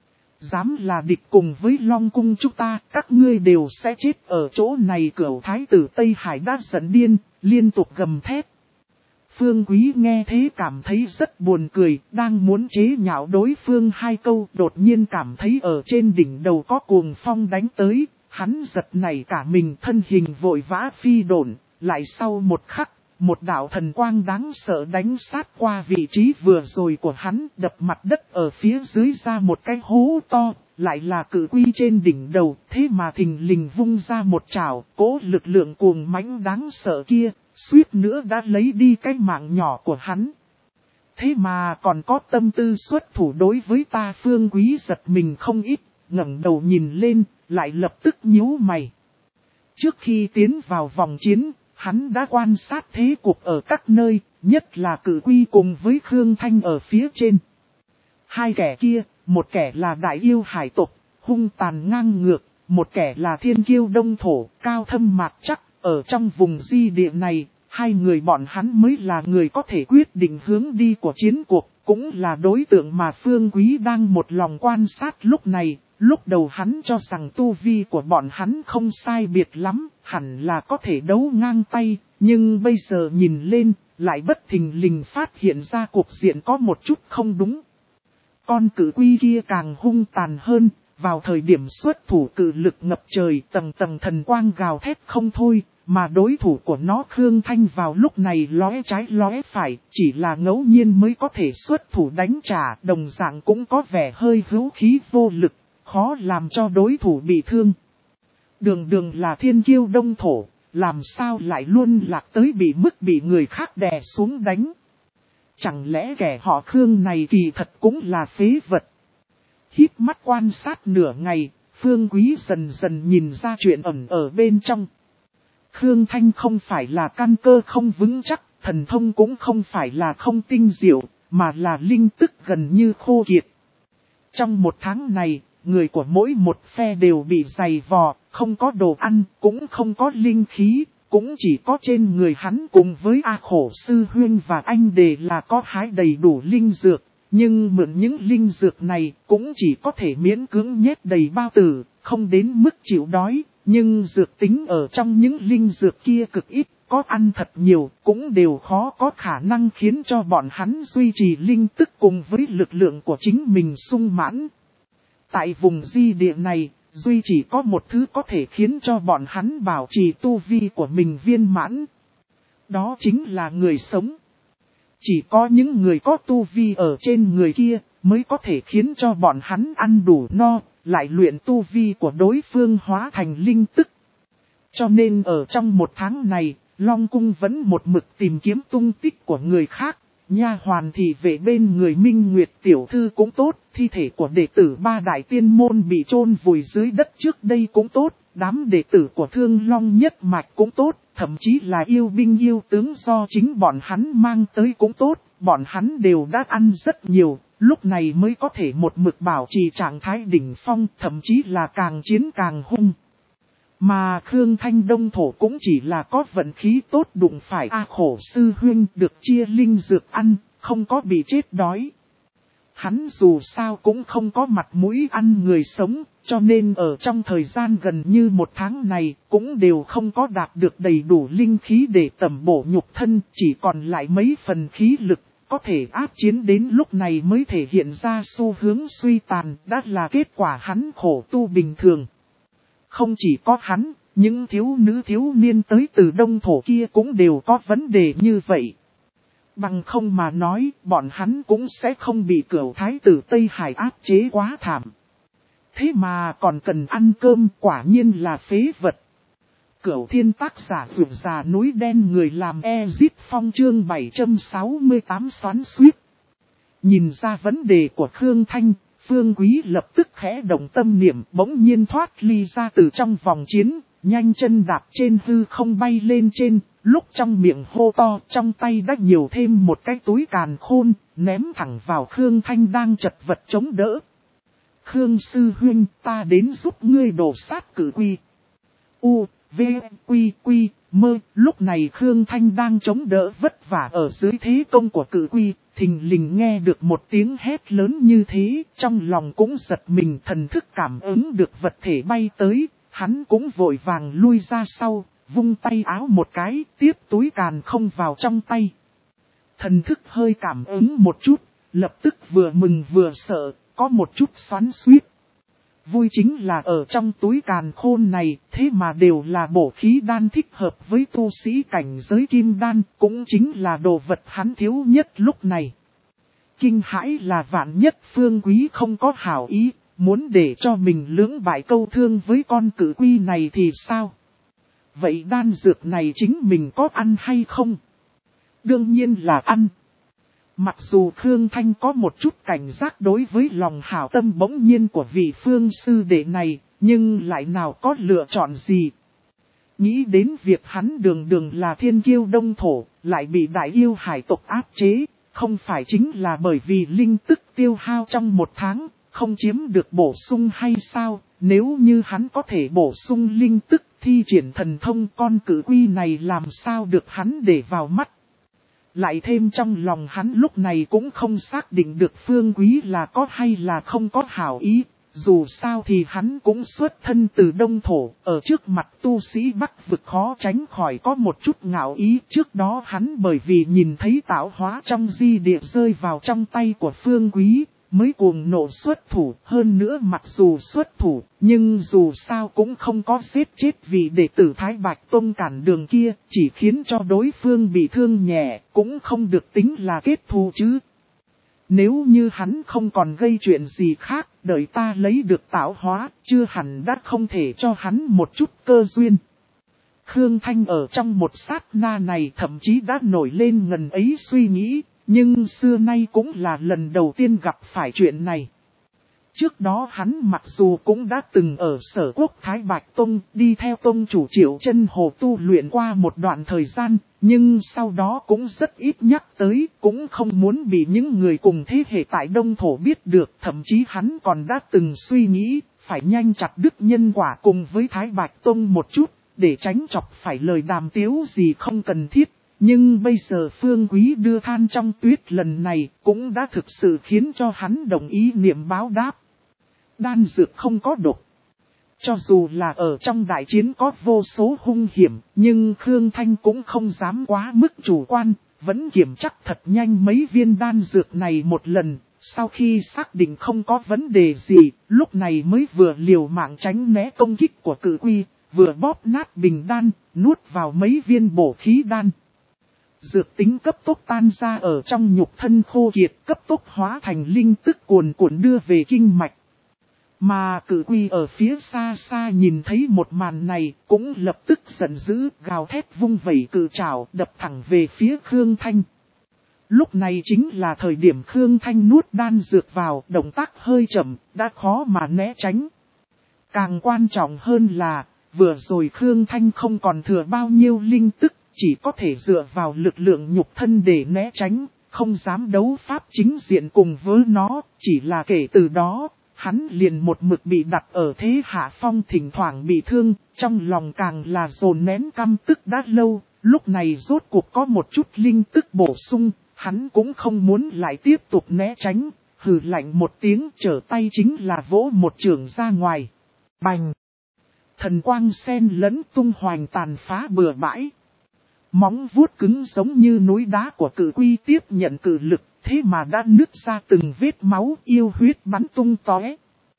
A: Dám là địch cùng với Long Cung chúng ta, các ngươi đều sẽ chết ở chỗ này. Cửu thái tử Tây Hải đã giận điên, liên tục gầm thét. Phương Quý nghe thế cảm thấy rất buồn cười, đang muốn chế nhạo đối phương hai câu, đột nhiên cảm thấy ở trên đỉnh đầu có cuồng phong đánh tới, hắn giật nảy cả mình, thân hình vội vã phi độn, lại sau một khắc, một đạo thần quang đáng sợ đánh sát qua vị trí vừa rồi của hắn, đập mặt đất ở phía dưới ra một cái hố to, lại là cự quy trên đỉnh đầu, thế mà thình lình vung ra một trảo, cố lực lượng cuồng mãnh đáng sợ kia, suýt nữa đã lấy đi cái mạng nhỏ của hắn. Thế mà còn có tâm tư xuất thủ đối với ta. Phương Quý giật mình không ít, ngẩng đầu nhìn lên, lại lập tức nhíu mày. Trước khi tiến vào vòng chiến, hắn đã quan sát thế cuộc ở các nơi, nhất là cự quy cùng với Khương Thanh ở phía trên. Hai kẻ kia, một kẻ là đại yêu hải tộc, hung tàn ngang ngược, một kẻ là thiên kiêu Đông Thổ, cao thâm mạc chắc. Ở trong vùng di địa này, hai người bọn hắn mới là người có thể quyết định hướng đi của chiến cuộc, cũng là đối tượng mà Phương Quý đang một lòng quan sát lúc này. Lúc đầu hắn cho rằng tu vi của bọn hắn không sai biệt lắm, hẳn là có thể đấu ngang tay, nhưng bây giờ nhìn lên, lại bất thình lình phát hiện ra cuộc diện có một chút không đúng. Con cự quy kia càng hung tàn hơn, vào thời điểm xuất thủ cự lực ngập trời, tầng tầng thần quang gào thét không thôi, mà đối thủ của nó Khương Thanh vào lúc này lóe trái lóe phải, chỉ là ngẫu nhiên mới có thể xuất thủ đánh trả, đồng dạng cũng có vẻ hơi hữu khí vô lực, khó làm cho đối thủ bị thương. Đường đường là thiên kiêu Đông Thổ, làm sao lại luôn lạc tới bị mức bị người khác đè xuống đánh. Chẳng lẽ kẻ họ Khương này kỳ thật cũng là phế vật. Hít mắt quan sát nửa ngày, Phương Quý dần dần nhìn ra chuyện ẩn ở bên trong. Khương Thanh không phải là căn cơ không vững chắc, thần thông cũng không phải là không tinh diệu, mà là linh tức gần như khô kiệt. Trong một tháng này, người của mỗi một phe đều bị dày vò, không có đồ ăn, cũng không có linh khí, cũng chỉ có trên người hắn cùng với A Khổ Sư Huyên và anh Đề là có hái đầy đủ linh dược. Nhưng mượn những linh dược này cũng chỉ có thể miễn cưỡng nhét đầy bao tử, không đến mức chịu đói. Nhưng dược tính ở trong những linh dược kia cực ít, có ăn thật nhiều cũng đều khó có khả năng khiến cho bọn hắn duy trì linh tức cùng với lực lượng của chính mình sung mãn. Tại vùng di địa này, duy chỉ có một thứ có thể khiến cho bọn hắn bảo trì tu vi của mình viên mãn. Đó chính là người sống. Chỉ có những người có tu vi ở trên người kia mới có thể khiến cho bọn hắn ăn đủ no, lại luyện tu vi của đối phương hóa thành linh tức. Cho nên ở trong một tháng này, Long Cung vẫn một mực tìm kiếm tung tích của người khác. Nha hoàn thì về bên người Minh Nguyệt tiểu thư cũng tốt, thi thể của đệ tử ba đại tiên môn bị chôn vùi dưới đất trước đây cũng tốt, đám đệ tử của Thương Long nhất mạch cũng tốt, thậm chí là yêu binh yêu tướng do chính bọn hắn mang tới cũng tốt, bọn hắn đều đã ăn rất nhiều, lúc này mới có thể một mực bảo trì trạng thái đỉnh phong, thậm chí là càng chiến càng hung. Mà Khương Thanh Đông Thổ cũng chỉ là có vận khí tốt đụng phải A Khổ Sư Huynh được chia linh dược ăn, không có bị chết đói. Hắn dù sao cũng không có mặt mũi ăn người sống, cho nên ở trong thời gian gần như một tháng này cũng đều không có đạt được đầy đủ linh khí để tẩm bổ nhục thân, chỉ còn lại mấy phần khí lực, có thể áp chiến đến lúc này mới thể hiện ra xu hướng suy tàn, đã là kết quả hắn khổ tu bình thường. Không chỉ có hắn, những thiếu nữ thiếu niên tới từ Đông Thổ kia cũng đều có vấn đề như vậy. Bằng không mà nói, bọn hắn cũng sẽ không bị Cửu Thái tử Tây Hải áp chế quá thảm. Thế mà còn cần ăn cơm, quả nhiên là phế vật. Cửu Thiên tác giả vượt già núi đen người làm Ezit Phong chương bảy trăm sáu mươi tám xoắn xuýt. Nhìn ra vấn đề của Khương Thanh, Phương Quý lập tức khẽ động tâm niệm, bỗng nhiên thoát ly ra từ trong vòng chiến, nhanh chân đạp trên hư không bay lên trên, lúc trong miệng hô to, trong tay đã nhiều thêm một cái túi càn khôn, ném thẳng vào Khương Thanh đang chật vật chống đỡ. Khương Sư Huynh, ta đến giúp ngươi đổ sát cử quy. U, V, Quy, Quy, Mơ, lúc này Khương Thanh đang chống đỡ vất vả ở dưới thế công của cử quy. Thình lình nghe được một tiếng hét lớn như thế, trong lòng cũng giật mình, thần thức cảm ứng được vật thể bay tới, hắn cũng vội vàng lui ra sau, vung tay áo một cái, tiếp túi càn không vào trong tay. Thần thức hơi cảm ứng một chút, lập tức vừa mừng vừa sợ, có một chút xoắn xuýt. Vui chính là ở trong túi càn khôn này, thế mà đều là bổ khí đan thích hợp với tu sĩ cảnh giới kim đan, cũng chính là đồ vật hắn thiếu nhất lúc này. Kinh hãi là vạn nhất Phương Quý không có hảo ý, muốn để cho mình lưỡng bại câu thương với con cử quy này thì sao? Vậy đan dược này chính mình có ăn hay không? Đương nhiên là ăn. Mặc dù Khương Thanh có một chút cảnh giác đối với lòng hảo tâm bỗng nhiên của vị Phương sư đệ này, nhưng lại nào có lựa chọn gì. Nghĩ đến việc hắn đường đường là thiên kiêu Đông Thổ, lại bị đại yêu hải tộc áp chế, không phải chính là bởi vì linh tức tiêu hao trong một tháng, không chiếm được bổ sung hay sao, nếu như hắn có thể bổ sung linh tức thi triển thần thông con cử quy này làm sao được hắn để vào mắt. Lại thêm trong lòng hắn lúc này cũng không xác định được Phương Quý là có hay là không có hảo ý, dù sao thì hắn cũng xuất thân từ Đông Thổ, ở trước mặt tu sĩ Bắc vực khó tránh khỏi có một chút ngạo ý. Trước đó hắn bởi vì nhìn thấy tạo hóa trong di địa rơi vào trong tay của Phương Quý, mới cuồng nộ xuất thủ, hơn nữa mặc dù xuất thủ, nhưng dù sao cũng không có giết chết vì đệ tử Thái Bạch Tông cản đường kia, chỉ khiến cho đối phương bị thương nhẹ, cũng không được tính là kết thù chứ. Nếu như hắn không còn gây chuyện gì khác, đợi ta lấy được tạo hóa, chưa hẳn đã không thể cho hắn một chút cơ duyên. Khương Thanh ở trong một sát na này thậm chí đã nổi lên ngần ấy suy nghĩ. Nhưng xưa nay cũng là lần đầu tiên gặp phải chuyện này. Trước đó hắn mặc dù cũng đã từng ở Sở Quốc Thái Bạch Tông đi theo tông chủ Triệu Chân Hồ tu luyện qua một đoạn thời gian, nhưng sau đó cũng rất ít nhắc tới, cũng không muốn bị những người cùng thế hệ tại Đông Thổ biết được. Thậm chí hắn còn đã từng suy nghĩ phải nhanh chặt đứt nhân quả cùng với Thái Bạch Tông một chút, để tránh chọc phải lời đàm tiếu gì không cần thiết. Nhưng bây giờ Phương Quý đưa than trong tuyết lần này cũng đã thực sự khiến cho hắn đồng ý niệm báo đáp. Đan dược không có độc. Cho dù là ở trong đại chiến có vô số hung hiểm, nhưng Khương Thanh cũng không dám quá mức chủ quan, vẫn kiểm chắc thật nhanh mấy viên đan dược này một lần. Sau khi xác định không có vấn đề gì, lúc này mới vừa liều mạng tránh né công kích của cự quy, vừa bóp nát bình đan, nuốt vào mấy viên bổ khí đan. Dược tính cấp tốc tan ra ở trong nhục thân khô kiệt, cấp tốc hóa thành linh tức cuồn cuộn đưa về kinh mạch. Mà cự quy ở phía xa xa nhìn thấy một màn này, cũng lập tức giận dữ, gào thét vung vẩy cự trảo đập thẳng về phía Khương Thanh. Lúc này chính là thời điểm Khương Thanh nuốt đan dược vào, động tác hơi chậm, đã khó mà né tránh. Càng quan trọng hơn là, vừa rồi Khương Thanh không còn thừa bao nhiêu linh tức, chỉ có thể dựa vào lực lượng nhục thân để né tránh, không dám đấu pháp chính diện cùng với nó, chỉ là kể từ đó, hắn liền một mực bị đặt ở thế hạ phong, thỉnh thoảng bị thương, trong lòng càng là dồn nén căm tức đã lâu, lúc này rốt cuộc có một chút linh tức bổ sung, hắn cũng không muốn lại tiếp tục né tránh, hừ lạnh một tiếng trở tay chính là vỗ một trường ra ngoài. Bành! Thần quang sen lẫn tung hoành tàn phá bừa bãi. Móng vuốt cứng giống như núi đá của cự quy tiếp nhận cự lực, thế mà đã nứt ra từng vết máu yêu huyết bắn tung tóe.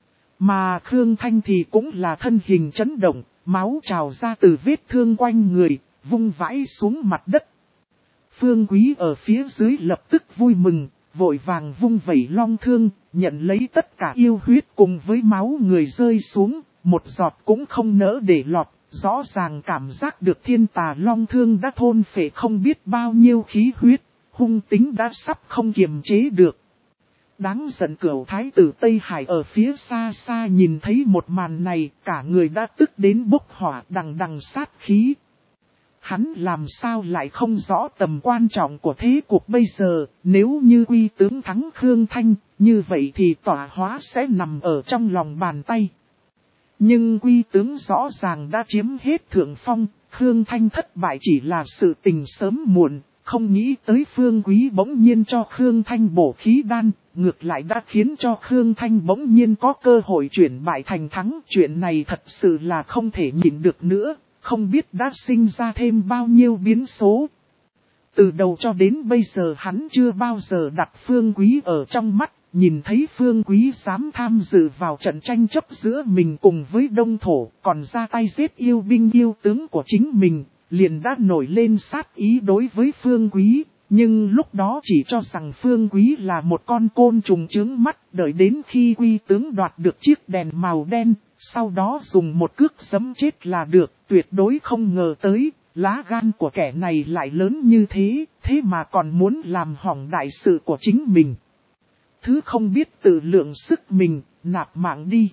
A: Mà Khương Thanh thì cũng là thân hình chấn động, máu trào ra từ vết thương quanh người, vung vãi xuống mặt đất. Phương Quý ở phía dưới lập tức vui mừng, vội vàng vung vẩy long thương, nhận lấy tất cả yêu huyết cùng với máu người rơi xuống, một giọt cũng không nỡ để lọt, rõ ràng cảm giác được thiên tà long thương đã thôn phệ không biết bao nhiêu khí huyết, hung tính đã sắp không kiềm chế được. Đáng giận Cửu thái tử Tây Hải ở phía xa xa nhìn thấy một màn này, cả người đã tức đến bốc hỏa đằng đằng sát khí. Hắn làm sao lại không rõ tầm quan trọng của thế cuộc bây giờ, nếu như Quy tướng thắng Khương Thanh, như vậy thì tọa hóa sẽ nằm ở trong lòng bàn tay. Nhưng Quy tướng rõ ràng đã chiếm hết thượng phong, Khương Thanh thất bại chỉ là sự tình sớm muộn, không nghĩ tới Phương Quý bỗng nhiên cho Khương Thanh bổ khí đan, ngược lại đã khiến cho Khương Thanh bỗng nhiên có cơ hội chuyển bại thành thắng. Chuyện này thật sự là không thể nhịn được nữa, không biết đã sinh ra thêm bao nhiêu biến số. Từ đầu cho đến bây giờ hắn chưa bao giờ đặt Phương Quý ở trong mắt, nhìn thấy Phương Quý dám tham dự vào trận tranh chấp giữa mình cùng với Đông Thổ, còn ra tay giết yêu binh yêu tướng của chính mình, liền đã nổi lên sát ý đối với Phương Quý. Nhưng lúc đó chỉ cho rằng Phương Quý là một con côn trùng chướng mắt, đợi đến khi Quy tướng đoạt được chiếc đèn màu đen, sau đó dùng một cước giẫm chết là được, tuyệt đối không ngờ tới, lá gan của kẻ này lại lớn như thế, thế mà còn muốn làm hỏng đại sự của chính mình. Thứ không biết tự lượng sức mình, nạp mạng đi.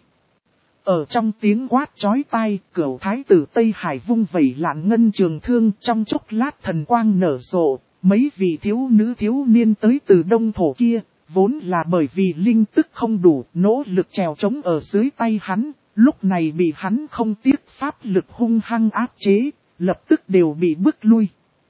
A: Ở trong tiếng quát chói tai, Cửu thái tử Tây Hải vung vẩy lạn ngân trường thương, trong chốc lát thần quang nở rộ, mấy vị thiếu nữ thiếu niên tới từ Đông Thổ kia, vốn là bởi vì linh tức không đủ, nỗ lực trèo trống ở dưới tay hắn, lúc này bị hắn không tiếc pháp lực hung hăng áp chế, lập tức đều bị bức lui.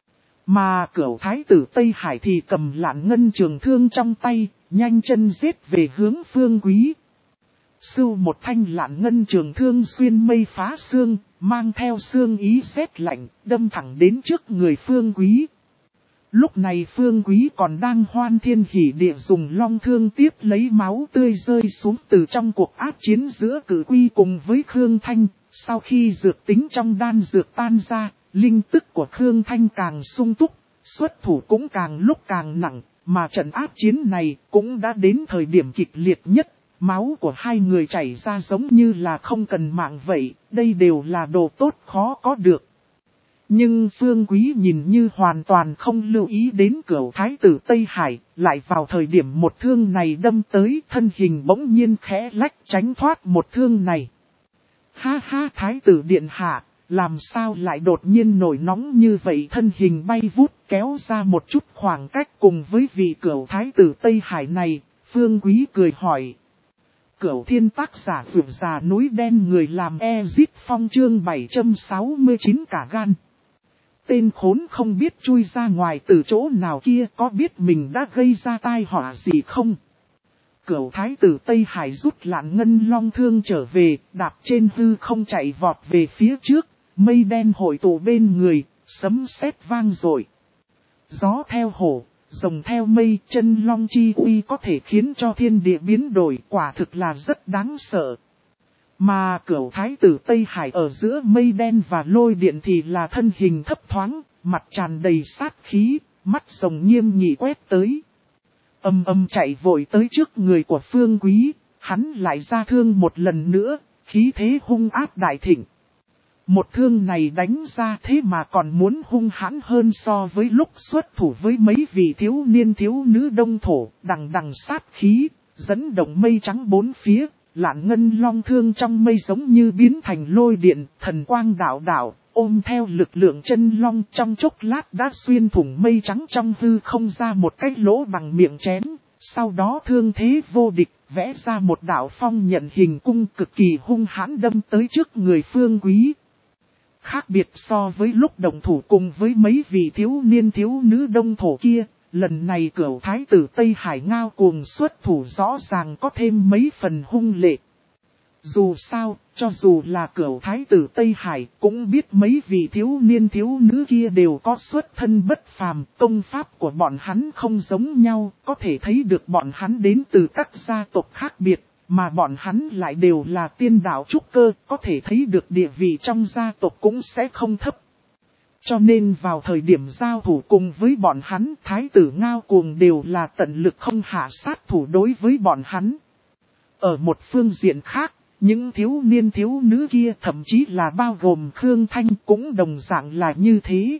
A: Mà Cửu thái tử Tây Hải thì cầm lạn ngân trường thương trong tay, nhanh chân giết về hướng Phương Quý. Sưu một thanh lạn ngân trường thương xuyên mây phá xương, mang theo xương ý rét lạnh, đâm thẳng đến trước người Phương Quý. Lúc này Phương Quý còn đang hoan thiên hỉ địa dùng long thương tiếp lấy máu tươi rơi xuống từ trong cuộc ác chiến giữa cử quy cùng với Khương Thanh. Sau khi dược tính trong đan dược tan ra, linh tức của Khương Thanh càng sung túc, xuất thủ cũng càng lúc càng nặng, mà trận ác chiến này cũng đã đến thời điểm kịch liệt nhất. Máu của hai người chảy ra giống như là không cần mạng vậy, đây đều là đồ tốt khó có được. Nhưng Phương Quý nhìn như hoàn toàn không lưu ý đến Cửu thái tử Tây Hải, lại vào thời điểm một thương này đâm tới, thân hình bỗng nhiên khẽ lách tránh thoát một thương này. Ha ha, thái tử điện hạ, làm sao lại đột nhiên nổi nóng như vậy, thân hình bay vút kéo ra một chút khoảng cách cùng với vị Cửu thái tử Tây Hải này, Phương Quý cười hỏi. Cửu thiên tác giả vượt già núi đen người làm Ezit Phong chương bảy trăm sáu mươi chín cả gan. Tên khốn không biết chui ra ngoài từ chỗ nào kia, có biết mình đã gây ra tai họa gì không? Cửu thái tử Tây Hải rút Lạn Ngân Long thương trở về, đạp trên hư không chạy vọt về phía trước, mây đen hội tụ bên người, sấm sét vang dội. Gió theo hổ, rồng theo mây, chân long chi uy có thể khiến cho thiên địa biến đổi, quả thực là rất đáng sợ. Mà Cửu thái tử Tây Hải ở giữa mây đen và lôi điện thì là thân hình thấp thoáng, mặt tràn đầy sát khí, mắt rồng nghiêm nghị quét tới. Âm âm chạy vội tới trước người của Phương Quý, hắn lại ra thương một lần nữa, khí thế hung ác đại thịnh. Một thương này đánh ra thế mà còn muốn hung hãn hơn so với lúc xuất thủ với mấy vị thiếu niên thiếu nữ đông thổ, đằng đằng sát khí, dẫn động mây trắng bốn phía, Lạn Ngân Long thương trong mây giống như biến thành lôi điện, thần quang đạo đạo, ôm theo lực lượng chân long trong chốc lát đã xuyên thủng mây trắng trong hư không ra một cái lỗ bằng miệng chén, sau đó thương thế vô địch, vẽ ra một đạo phong nhận hình cung cực kỳ hung hãn đâm tới trước người Phương Quý. Khác biệt so với lúc đồng thủ cùng với mấy vị thiếu niên thiếu nữ đông thổ kia, lần này Cửu thái tử Tây Hải ngao cuồng xuất thủ rõ ràng có thêm mấy phần hung lệ. Dù sao, cho dù là Cửu thái tử Tây Hải cũng biết mấy vị thiếu niên thiếu nữ kia đều có xuất thân bất phàm, công pháp của bọn hắn không giống nhau, có thể thấy được bọn hắn đến từ các gia tộc khác biệt, mà bọn hắn lại đều là tiên đạo trúc cơ, có thể thấy được địa vị trong gia tộc cũng sẽ không thấp. Cho nên vào thời điểm giao thủ cùng với bọn hắn, thái tử ngao cuồng đều là tận lực không hạ sát thủ đối với bọn hắn. Ở một phương diện khác, những thiếu niên thiếu nữ kia thậm chí là bao gồm Khương Thanh cũng đồng dạng là như thế.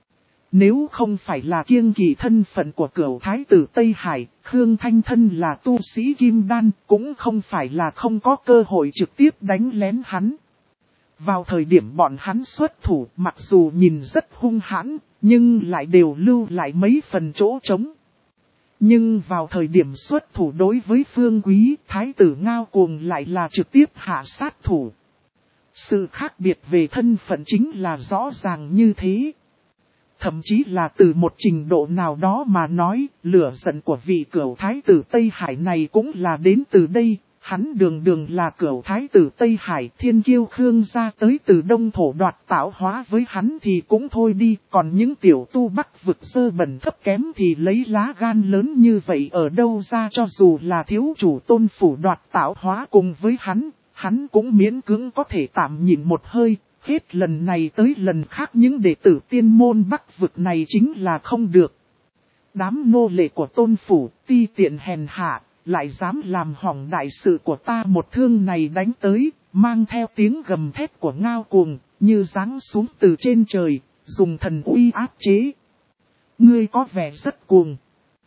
A: Nếu không phải là kiêng kỵ thân phận của Cửu thái tử Tây Hải, Khương Thanh thân là tu sĩ Kim Đan cũng không phải là không có cơ hội trực tiếp đánh lén hắn. Vào thời điểm bọn hắn xuất thủ, mặc dù nhìn rất hung hãn, nhưng lại đều lưu lại mấy phần chỗ trống. Nhưng vào thời điểm xuất thủ đối với Phương Quý, thái tử ngao cuồng lại là trực tiếp hạ sát thủ. Sự khác biệt về thân phận chính là rõ ràng như thế. Thậm chí là từ một trình độ nào đó mà nói, lửa giận của vị Cửu thái tử Tây Hải này cũng là đến từ đây. Hắn đường đường là Cửu thái tử Tây Hải, thiên kiêu Khương gia tới từ đông thổ đoạt tạo hóa với hắn thì cũng thôi đi, còn những tiểu tu bắc vực sơ bẩn thấp kém thì lấy lá gan lớn như vậy ở đâu ra, cho dù là thiếu chủ Tôn phủ đoạt tạo hóa cùng với hắn, hắn cũng miễn cưỡng có thể tạm nhịn một hơi, hết lần này tới lần khác những đệ tử tiên môn bắc vực này chính là không được. Đám nô lệ của Tôn phủ, ti tiện hèn hạ, lại dám làm hỏng đại sự của ta, một thương này đánh tới, mang theo tiếng gầm thét của ngao cuồng, như giáng xuống từ trên trời, dùng thần uy áp chế. Ngươi có vẻ rất cuồng.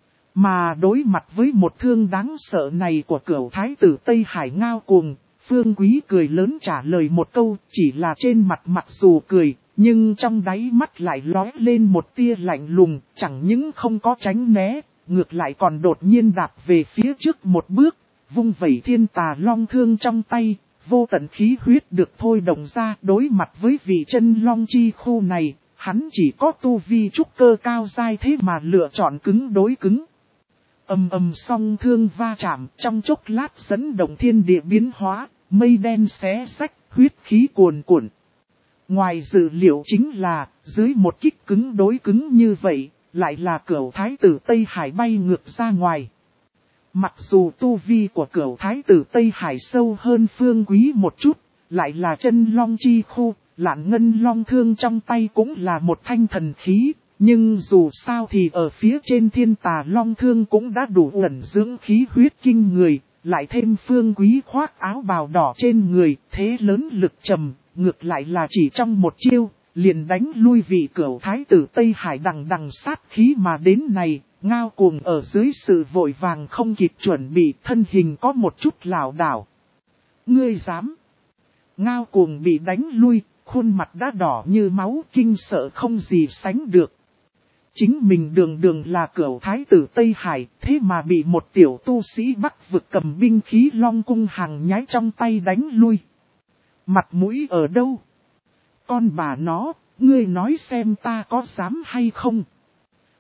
A: Mà đối mặt với một thương đáng sợ này của Cửu thái tử Tây Hải ngao cuồng, Phương Quý cười lớn trả lời một câu, chỉ là trên mặt mặc dù cười, nhưng trong đáy mắt lại lóe lên một tia lạnh lùng, chẳng những không có tránh né, ngược lại còn đột nhiên đạp về phía trước một bước, vung vẩy thiên tà long thương trong tay, vô tận khí huyết được thôi động ra. Đối mặt với vị chân long chi khu này, hắn chỉ có tu vi trúc cơ cao dai thế mà lựa chọn cứng đối cứng. Ầm ầm song thương va chạm, trong chốc lát dẫn động thiên địa biến hóa, mây đen xé rách, huyết khí cuồn cuộn. Ngoài dự liệu chính là, dưới một kích cứng đối cứng như vậy, lại là Cửu thái tử Tây Hải bay ngược ra ngoài. Mặc dù tu vi của Cửu thái tử Tây Hải sâu hơn Phương Quý một chút, lại là chân long chi khu, Lạn Ngân Long thương trong tay cũng là một thanh thần khí, nhưng dù sao thì ở phía trên thiên tà long thương cũng đã đủ ẩn dưỡng khí huyết kinh người, lại thêm Phương Quý khoác áo bào đỏ trên người, thế lớn lực trầm, ngược lại là chỉ trong một chiêu, liền đánh lui vị Cửu thái tử Tây Hải đằng đằng sát khí mà đến này. Ngao cuồng ở dưới sự vội vàng không kịp chuẩn bị, thân hình có một chút lảo đảo. Ngươi dám? Ngao cuồng bị đánh lui, khuôn mặt đã đỏ như máu, kinh sợ không gì sánh được. Chính mình đường đường là Cửu thái tử Tây Hải, thế mà bị một tiểu tu sĩ Bắc vực cầm binh khí long cung hàng nhái trong tay đánh lui. Mặt mũi ở đâu? Con bà nó, ngươi nói xem ta có dám hay không?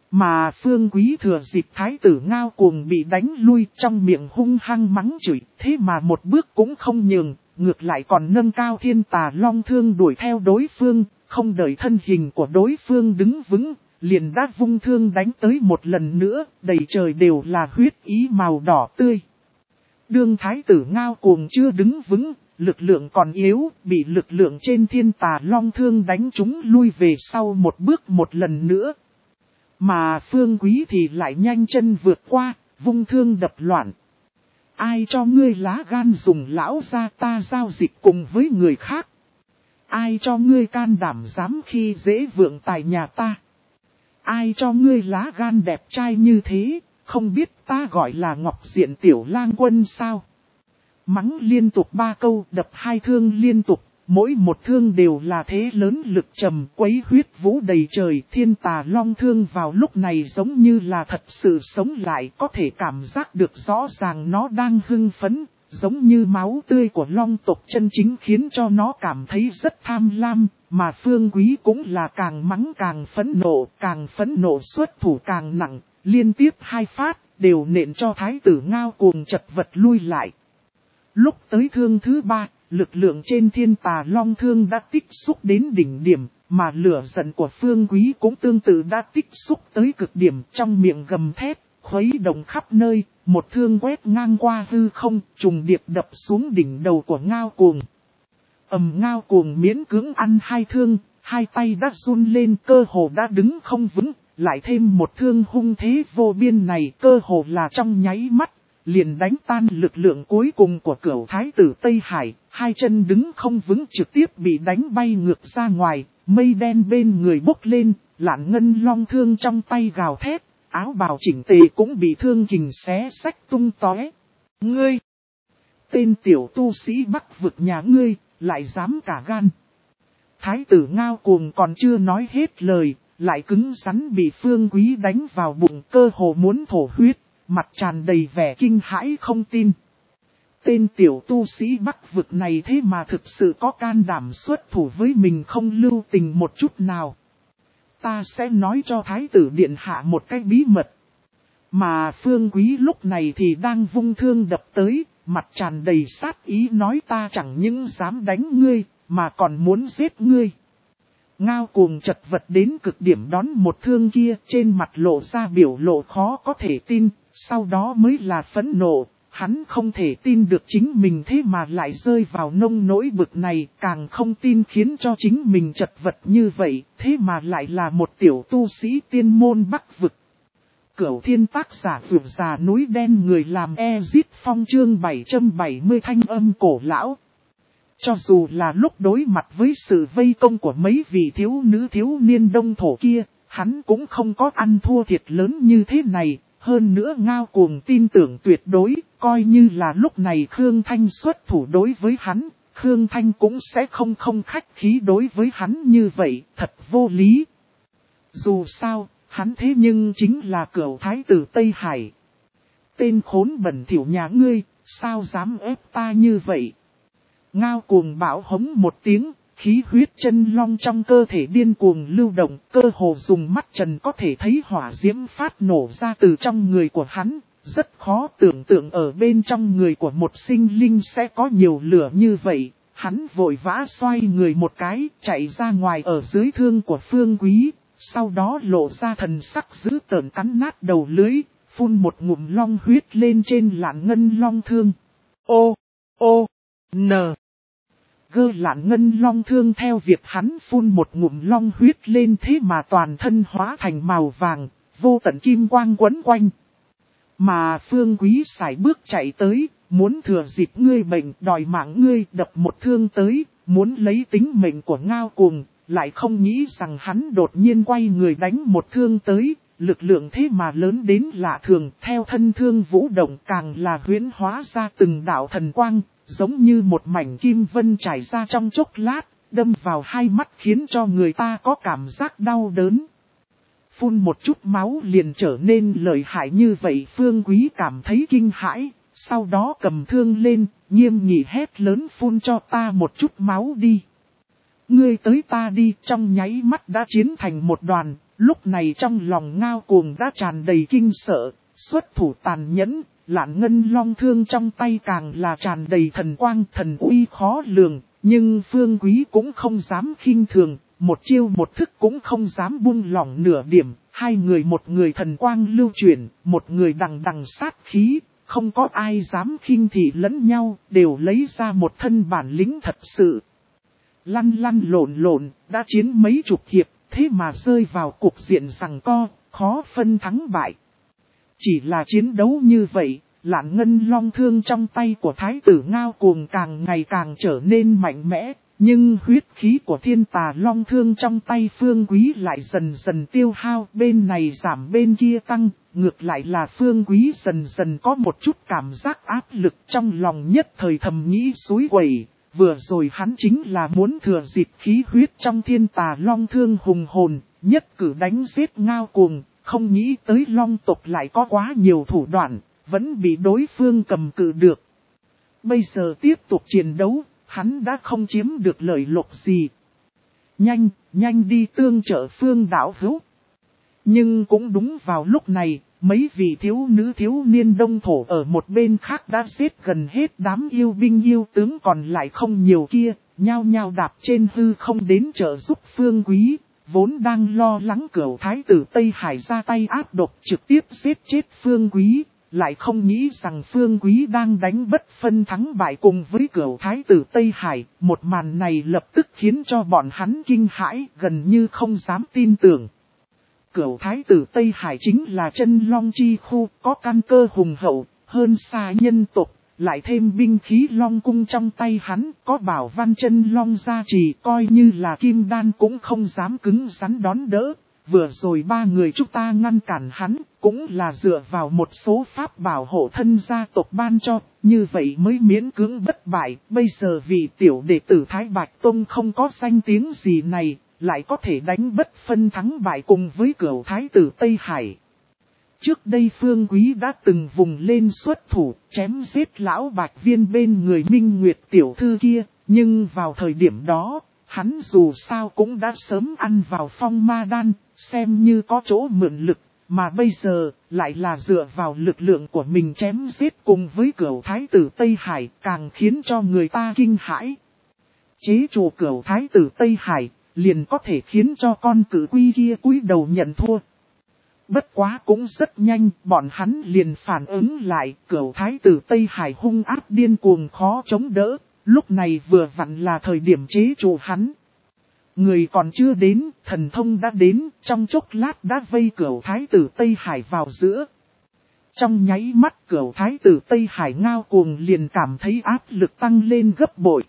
A: Mà Phương Quý thừa dịp thái tử Ngao Cuồng bị đánh lui trong miệng hung hăng mắng chửi, thế mà một bước cũng không nhường, ngược lại còn nâng cao thiên tà long thương đuổi theo đối phương, không đợi thân hình của đối phương đứng vững, liền đã vung thương đánh tới một lần nữa, đầy trời đều là huyết ý màu đỏ tươi. Đương thái tử Ngao Cuồng chưa đứng vững, lực lượng còn yếu, bị lực lượng trên thiên tà long thương đánh chúng lui về sau một bước một lần nữa. Mà Phương Quý thì lại nhanh chân vượt qua, vung thương đập loạn. Ai cho ngươi lá gan dùng lão gia ta giao dịch cùng với người khác? Ai cho ngươi can đảm dám khi dễ vượng tài nhà ta? Ai cho ngươi lá gan đẹp trai như thế, không biết ta gọi là Ngọc Diện Tiểu Lang Quân sao? Mắng liên tục ba câu, đập hai thương liên tục, mỗi một thương đều là thế lớn lực trầm, quấy huyết vũ đầy trời. Thiên tà long thương vào lúc này giống như là thật sự sống lại, có thể cảm giác được rõ ràng nó đang hưng phấn, giống như máu tươi của long tộc chân chính khiến cho nó cảm thấy rất tham lam. Mà Phương Quý cũng là càng mắng càng phẫn nộ, càng phẫn nộ xuất thủ càng nặng, liên tiếp hai phát, đều nện cho thái tử Ngao Cuồng chật vật lui lại. Lúc tới thương thứ ba, lực lượng trên thiên tà long thương đã tích xúc đến đỉnh điểm, mà lửa giận của Phương Quý cũng tương tự đã tích xúc tới cực điểm, trong miệng gầm thét, khuấy động khắp nơi, một thương quét ngang qua hư không, trùng điệp đập xuống đỉnh đầu của Ngao Cuồng. Ầm, Ngao Cuồng miễn cưỡng ăn hai thương, hai tay đã run lên, cơ hồ đã đứng không vững, lại thêm một thương hung thế vô biên này, cơ hồ là trong nháy mắt, liền đánh tan lực lượng cuối cùng của cửu thái tử Tây Hải, hai chân đứng không vững trực tiếp bị đánh bay ngược ra ngoài, mây đen bên người bốc lên, Lạn Ngân long thương trong tay gào thét, áo bào chỉnh tề cũng bị thương kình xé xách tung tóe. Ngươi! Tên tiểu tu sĩ Bắc vực nhà ngươi, lại dám cả gan. Thái tử Ngao Cuồng còn chưa nói hết lời, lại cứng rắn bị Phương Quý đánh vào bụng, cơ hồ muốn thổ huyết, mặt tràn đầy vẻ kinh hãi không tin. Tên tiểu tu sĩ Bắc vực này thế mà thực sự có can đảm xuất thủ với mình không lưu tình một chút nào. Ta sẽ nói cho thái tử điện hạ một cái bí mật. Mà Phương Quý lúc này thì đang vung thương đập tới, mặt tràn đầy sát ý nói ta chẳng những dám đánh ngươi, mà còn muốn giết ngươi. Ngao Cuồng chật vật đến cực điểm đón một thương kia, trên mặt lộ ra biểu lộ khó có thể tin, sau đó mới là phẫn nộ. Hắn không thể tin được chính mình thế mà lại rơi vào nông nỗi bực này, càng không tin khiến cho chính mình chật vật như vậy, thế mà lại là một tiểu tu sĩ tiên môn Bắc vực. Cửu Thiên tác giả vượt già núi đen người làm Ezit Phong chương bảy trăm bảy mươi thanh âm cổ lão. Cho dù là lúc đối mặt với sự vây công của mấy vị thiếu nữ thiếu niên đông thổ kia, hắn cũng không có ăn thua thiệt lớn như thế này. Hơn nữa Ngao Cuồng tin tưởng tuyệt đối, coi như là lúc này Khương Thanh xuất thủ đối với hắn, Khương Thanh cũng sẽ không không khách khí đối với hắn như vậy, thật vô lý. Dù sao, hắn thế nhưng chính là cửu thái tử Tây Hải. Tên khốn bẩn thỉu nhà ngươi, sao dám ép ta như vậy? Ngao Cuồng bão hống một tiếng, khí huyết chân long trong cơ thể điên cuồng lưu động, cơ hồ dùng mắt trần có thể thấy hỏa diễm phát nổ ra từ trong người của hắn. Rất khó tưởng tượng ở bên trong người của một sinh linh sẽ có nhiều lửa như vậy. Hắn vội vã xoay người một cái, chạy ra ngoài ở dưới thương của Phương Quý, sau đó lộ ra thần sắc dữ tợn cắn nát đầu lưới, phun một ngụm long huyết lên trên Lạn Ngân long thương. Ô, ô, nờ. Gơ Lạn Ngân long thương theo việc hắn phun một ngụm long huyết lên thế mà toàn thân hóa thành màu vàng, vô tận kim quang quấn quanh. Mà Phương Quý sải bước chạy tới, muốn thừa dịp ngươi bệnh đòi mạng ngươi đập một thương tới, muốn lấy tính mệnh của Ngao Cuồng, lại không nghĩ rằng hắn đột nhiên quay người đánh một thương tới, lực lượng thế mà lớn đến lạ thường, theo thân thương vũ động càng là huyễn hóa ra từng đạo thần quang, giống như một mảnh kim vân trải ra trong chốc lát, đâm vào hai mắt khiến cho người ta có cảm giác đau đớn. Phun một chút máu liền trở nên lợi hại như vậy, Phương Quý cảm thấy kinh hãi, sau đó cầm thương lên, nghiêm nghị hét lớn phun cho ta một chút máu đi. Ngươi tới ta đi, trong nháy mắt đã chiến thành một đoàn, Lúc này trong lòng Ngao Cuồng đã tràn đầy kinh sợ, xuất thủ tàn nhẫn, Lạn Ngân Long thương trong tay càng là tràn đầy thần quang thần uy khó lường, nhưng Phương Quý cũng không dám khinh thường, một chiêu một thức cũng không dám buông lỏng nửa điểm, hai người một người thần quang lưu chuyển, một người đằng đằng sát khí, không có ai dám khinh thị lẫn nhau, đều lấy ra một thân bản lĩnh thật sự. Lăn lăn lộn lộn, đã chiến mấy chục hiệp, thế mà rơi vào cục diện giằng co, khó phân thắng bại. Chỉ là chiến đấu như vậy, Lạn Ngân Long thương trong tay của Thái tử Ngao Cuồng càng ngày càng trở nên mạnh mẽ, nhưng huyết khí của Thiên Tà Long thương trong tay Phương Quý lại dần dần tiêu hao, bên này giảm bên kia tăng, ngược lại là Phương Quý dần dần có một chút cảm giác áp lực trong lòng, nhất thời thầm nghĩ suối quẩy. Vừa rồi hắn chính là muốn thừa dịp khí huyết trong Thiên Tà Long thương hùng hồn, nhất cử đánh giết Ngao Cuồng, không nghĩ tới Long tộc lại có quá nhiều thủ đoạn, vẫn bị đối phương cầm cự được. Bây giờ tiếp tục chiến đấu, hắn đã không chiếm được lợi lộc gì. Nhanh, nhanh đi tương trợ Phương đạo hữu. Nhưng cũng đúng vào lúc này, mấy vị thiếu nữ thiếu niên đông thổ ở một bên khác đã giết gần hết đám yêu binh yêu tướng còn lại không nhiều kia, nhao nhao đạp trên hư không đến trợ giúp Phương Quý, vốn đang lo lắng Cửu Thái tử Tây Hải ra tay áp độc trực tiếp giết chết Phương Quý, lại không nghĩ rằng Phương Quý đang đánh bất phân thắng bại cùng với Cửu Thái tử Tây Hải, một màn này lập tức khiến cho bọn hắn kinh hãi, gần như không dám tin tưởng. Cửu Thái tử Tây Hải chính là chân long chi khu, có căn cơ hùng hậu, hơn xa nhân tộc, lại thêm binh khí long cung trong tay hắn, có bảo văn chân long gia trì, coi như là kim đan cũng không dám cứng rắn đón đỡ. Vừa rồi ba người chúng ta ngăn cản hắn, cũng là dựa vào một số pháp bảo hộ thân gia tộc ban cho, như vậy mới miễn cưỡng bất bại. Bây giờ vì tiểu đệ tử Thái Bạch Tông không có danh tiếng gì này, lại có thể đánh bất phân thắng bại cùng với Cửu Thái tử Tây Hải. Trước đây Phương Quý đã từng vùng lên xuất thủ, chém giết lão Bạch Viên bên người Minh Nguyệt tiểu thư kia, nhưng vào thời điểm đó, hắn dù sao cũng đã sớm ăn vào phong ma đan, xem như có chỗ mượn lực, mà bây giờ lại là dựa vào lực lượng của mình chém giết cùng với Cửu Thái tử Tây Hải, càng khiến cho người ta kinh hãi. Chế trụ Cửu Thái tử Tây Hải, liền có thể khiến cho con cử quy kia cúi đầu nhận thua. Bất quá cũng rất nhanh, bọn hắn liền phản ứng lại, Cửu Thái tử Tây Hải hung ác điên cuồng khó chống đỡ, lúc này vừa vặn là thời điểm chế trụ hắn. Người còn chưa đến, thần thông đã đến, trong chốc lát đã vây Cửu Thái tử Tây Hải vào giữa. Trong nháy mắt Cửu Thái tử Tây Hải Ngao Cuồng liền cảm thấy áp lực tăng lên gấp bội.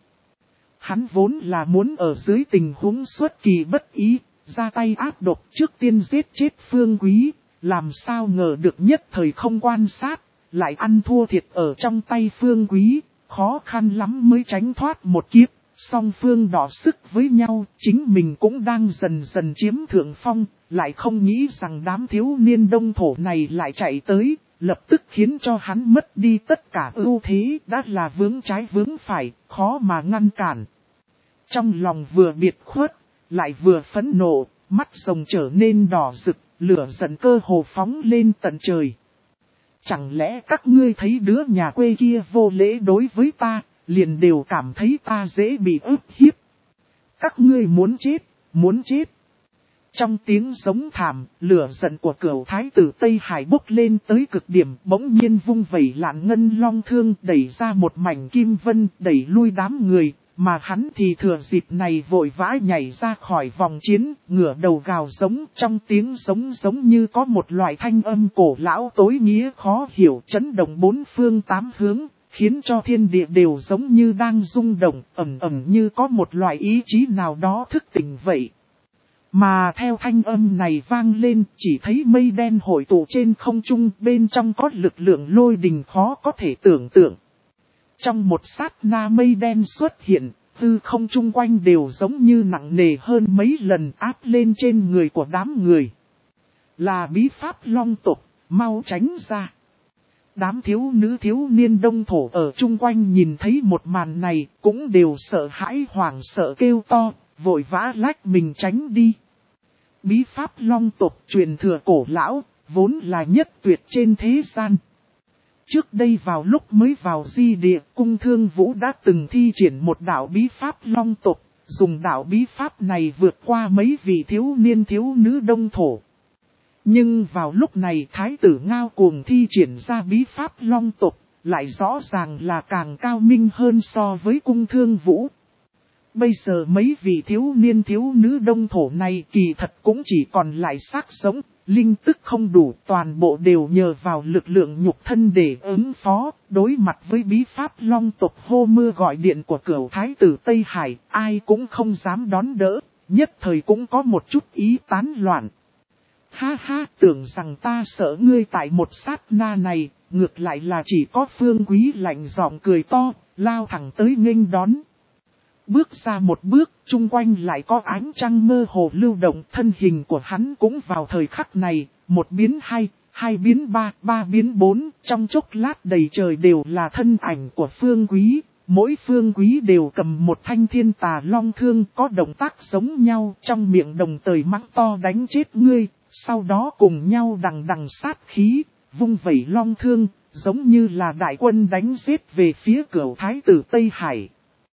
A: Hắn vốn là muốn ở dưới tình huống xuất kỳ bất ý, ra tay áp độc trước tiên giết chết Phương Quý, làm sao ngờ được nhất thời không quan sát, lại ăn thua thiệt ở trong tay Phương Quý, khó khăn lắm mới tránh thoát một kiếp, song phương đỏ sức với nhau, chính mình cũng đang dần dần chiếm thượng phong, lại không nghĩ rằng đám thiếu niên đông thổ này lại chạy tới, lập tức khiến cho hắn mất đi tất cả ưu thế, đã là vướng trái vướng phải, khó mà ngăn cản. Trong lòng vừa biệt khuất, lại vừa phẫn nộ, mắt rồng trở nên đỏ rực, lửa giận cơ hồ phóng lên tận trời. Chẳng lẽ các ngươi thấy đứa nhà quê kia vô lễ đối với ta, liền đều cảm thấy ta dễ bị ức hiếp. Các ngươi muốn chết, muốn chết. Trong tiếng giống thảm, lửa giận của Cửu Thái tử Tây Hải bốc lên tới cực điểm, bỗng nhiên vung vẩy Lạn Ngân Long thương đẩy ra một mảnh kim vân, đẩy lui đám người, mà hắn thì thừa dịp này vội vã nhảy ra khỏi vòng chiến, ngửa đầu gào giống, trong tiếng giống giống như có một loại thanh âm cổ lão tối nghĩa khó hiểu chấn động bốn phương tám hướng, khiến cho thiên địa đều giống như đang rung động, ẩm ẩm như có một loại ý chí nào đó thức tỉnh vậy. Mà theo thanh âm này vang lên, chỉ thấy mây đen hội tụ trên không trung, bên trong có lực lượng lôi đình khó có thể tưởng tượng. Trong một sát na mây đen xuất hiện, tư không chung quanh đều giống như nặng nề hơn mấy lần áp lên trên người của đám người. Là bí pháp long tộc, mau tránh ra. Đám thiếu nữ thiếu niên đông thổ ở chung quanh nhìn thấy một màn này, cũng đều sợ hãi hoảng sợ kêu to, vội vã lách mình tránh đi. Bí pháp long tộc truyền thừa cổ lão, vốn là nhất tuyệt trên thế gian. Trước đây vào lúc mới vào di địa, cung thương vũ đã từng thi triển một đạo bí pháp long tộc, dùng đạo bí pháp này vượt qua mấy vị thiếu niên thiếu nữ đông thổ. Nhưng vào lúc này thái tử Ngao Cuồng thi triển ra bí pháp long tộc, lại rõ ràng là càng cao minh hơn so với cung thương vũ. Bây giờ mấy vị thiếu niên thiếu nữ đông thổ này kỳ thật cũng chỉ còn lại xác sống, linh tức không đủ, toàn bộ đều nhờ vào lực lượng nhục thân để ứng phó, đối mặt với bí pháp long tộc hô mưa gọi điện của cửu thái tử Tây Hải, ai cũng không dám đón đỡ, nhất thời cũng có một chút ý tán loạn. Ha ha, tưởng rằng ta sợ ngươi tại một sát na này, ngược lại là chỉ có Phương Quý lạnh giọng cười to, lao thẳng tới nghênh đón. Bước ra một bước, chung quanh lại có ánh trăng mơ hồ lưu động, thân hình của hắn cũng vào thời khắc này, một biến hai, hai biến ba, ba biến bốn, trong chốc lát đầy trời đều là thân ảnh của Phương Quý, mỗi Phương Quý đều cầm một thanh thiên tà long thương có động tác giống nhau, trong miệng đồng thời mắng to đánh chết ngươi, sau đó cùng nhau đằng đằng sát khí, vung vẩy long thương, giống như là đại quân đánh giết về phía cửu thái tử Tây Hải.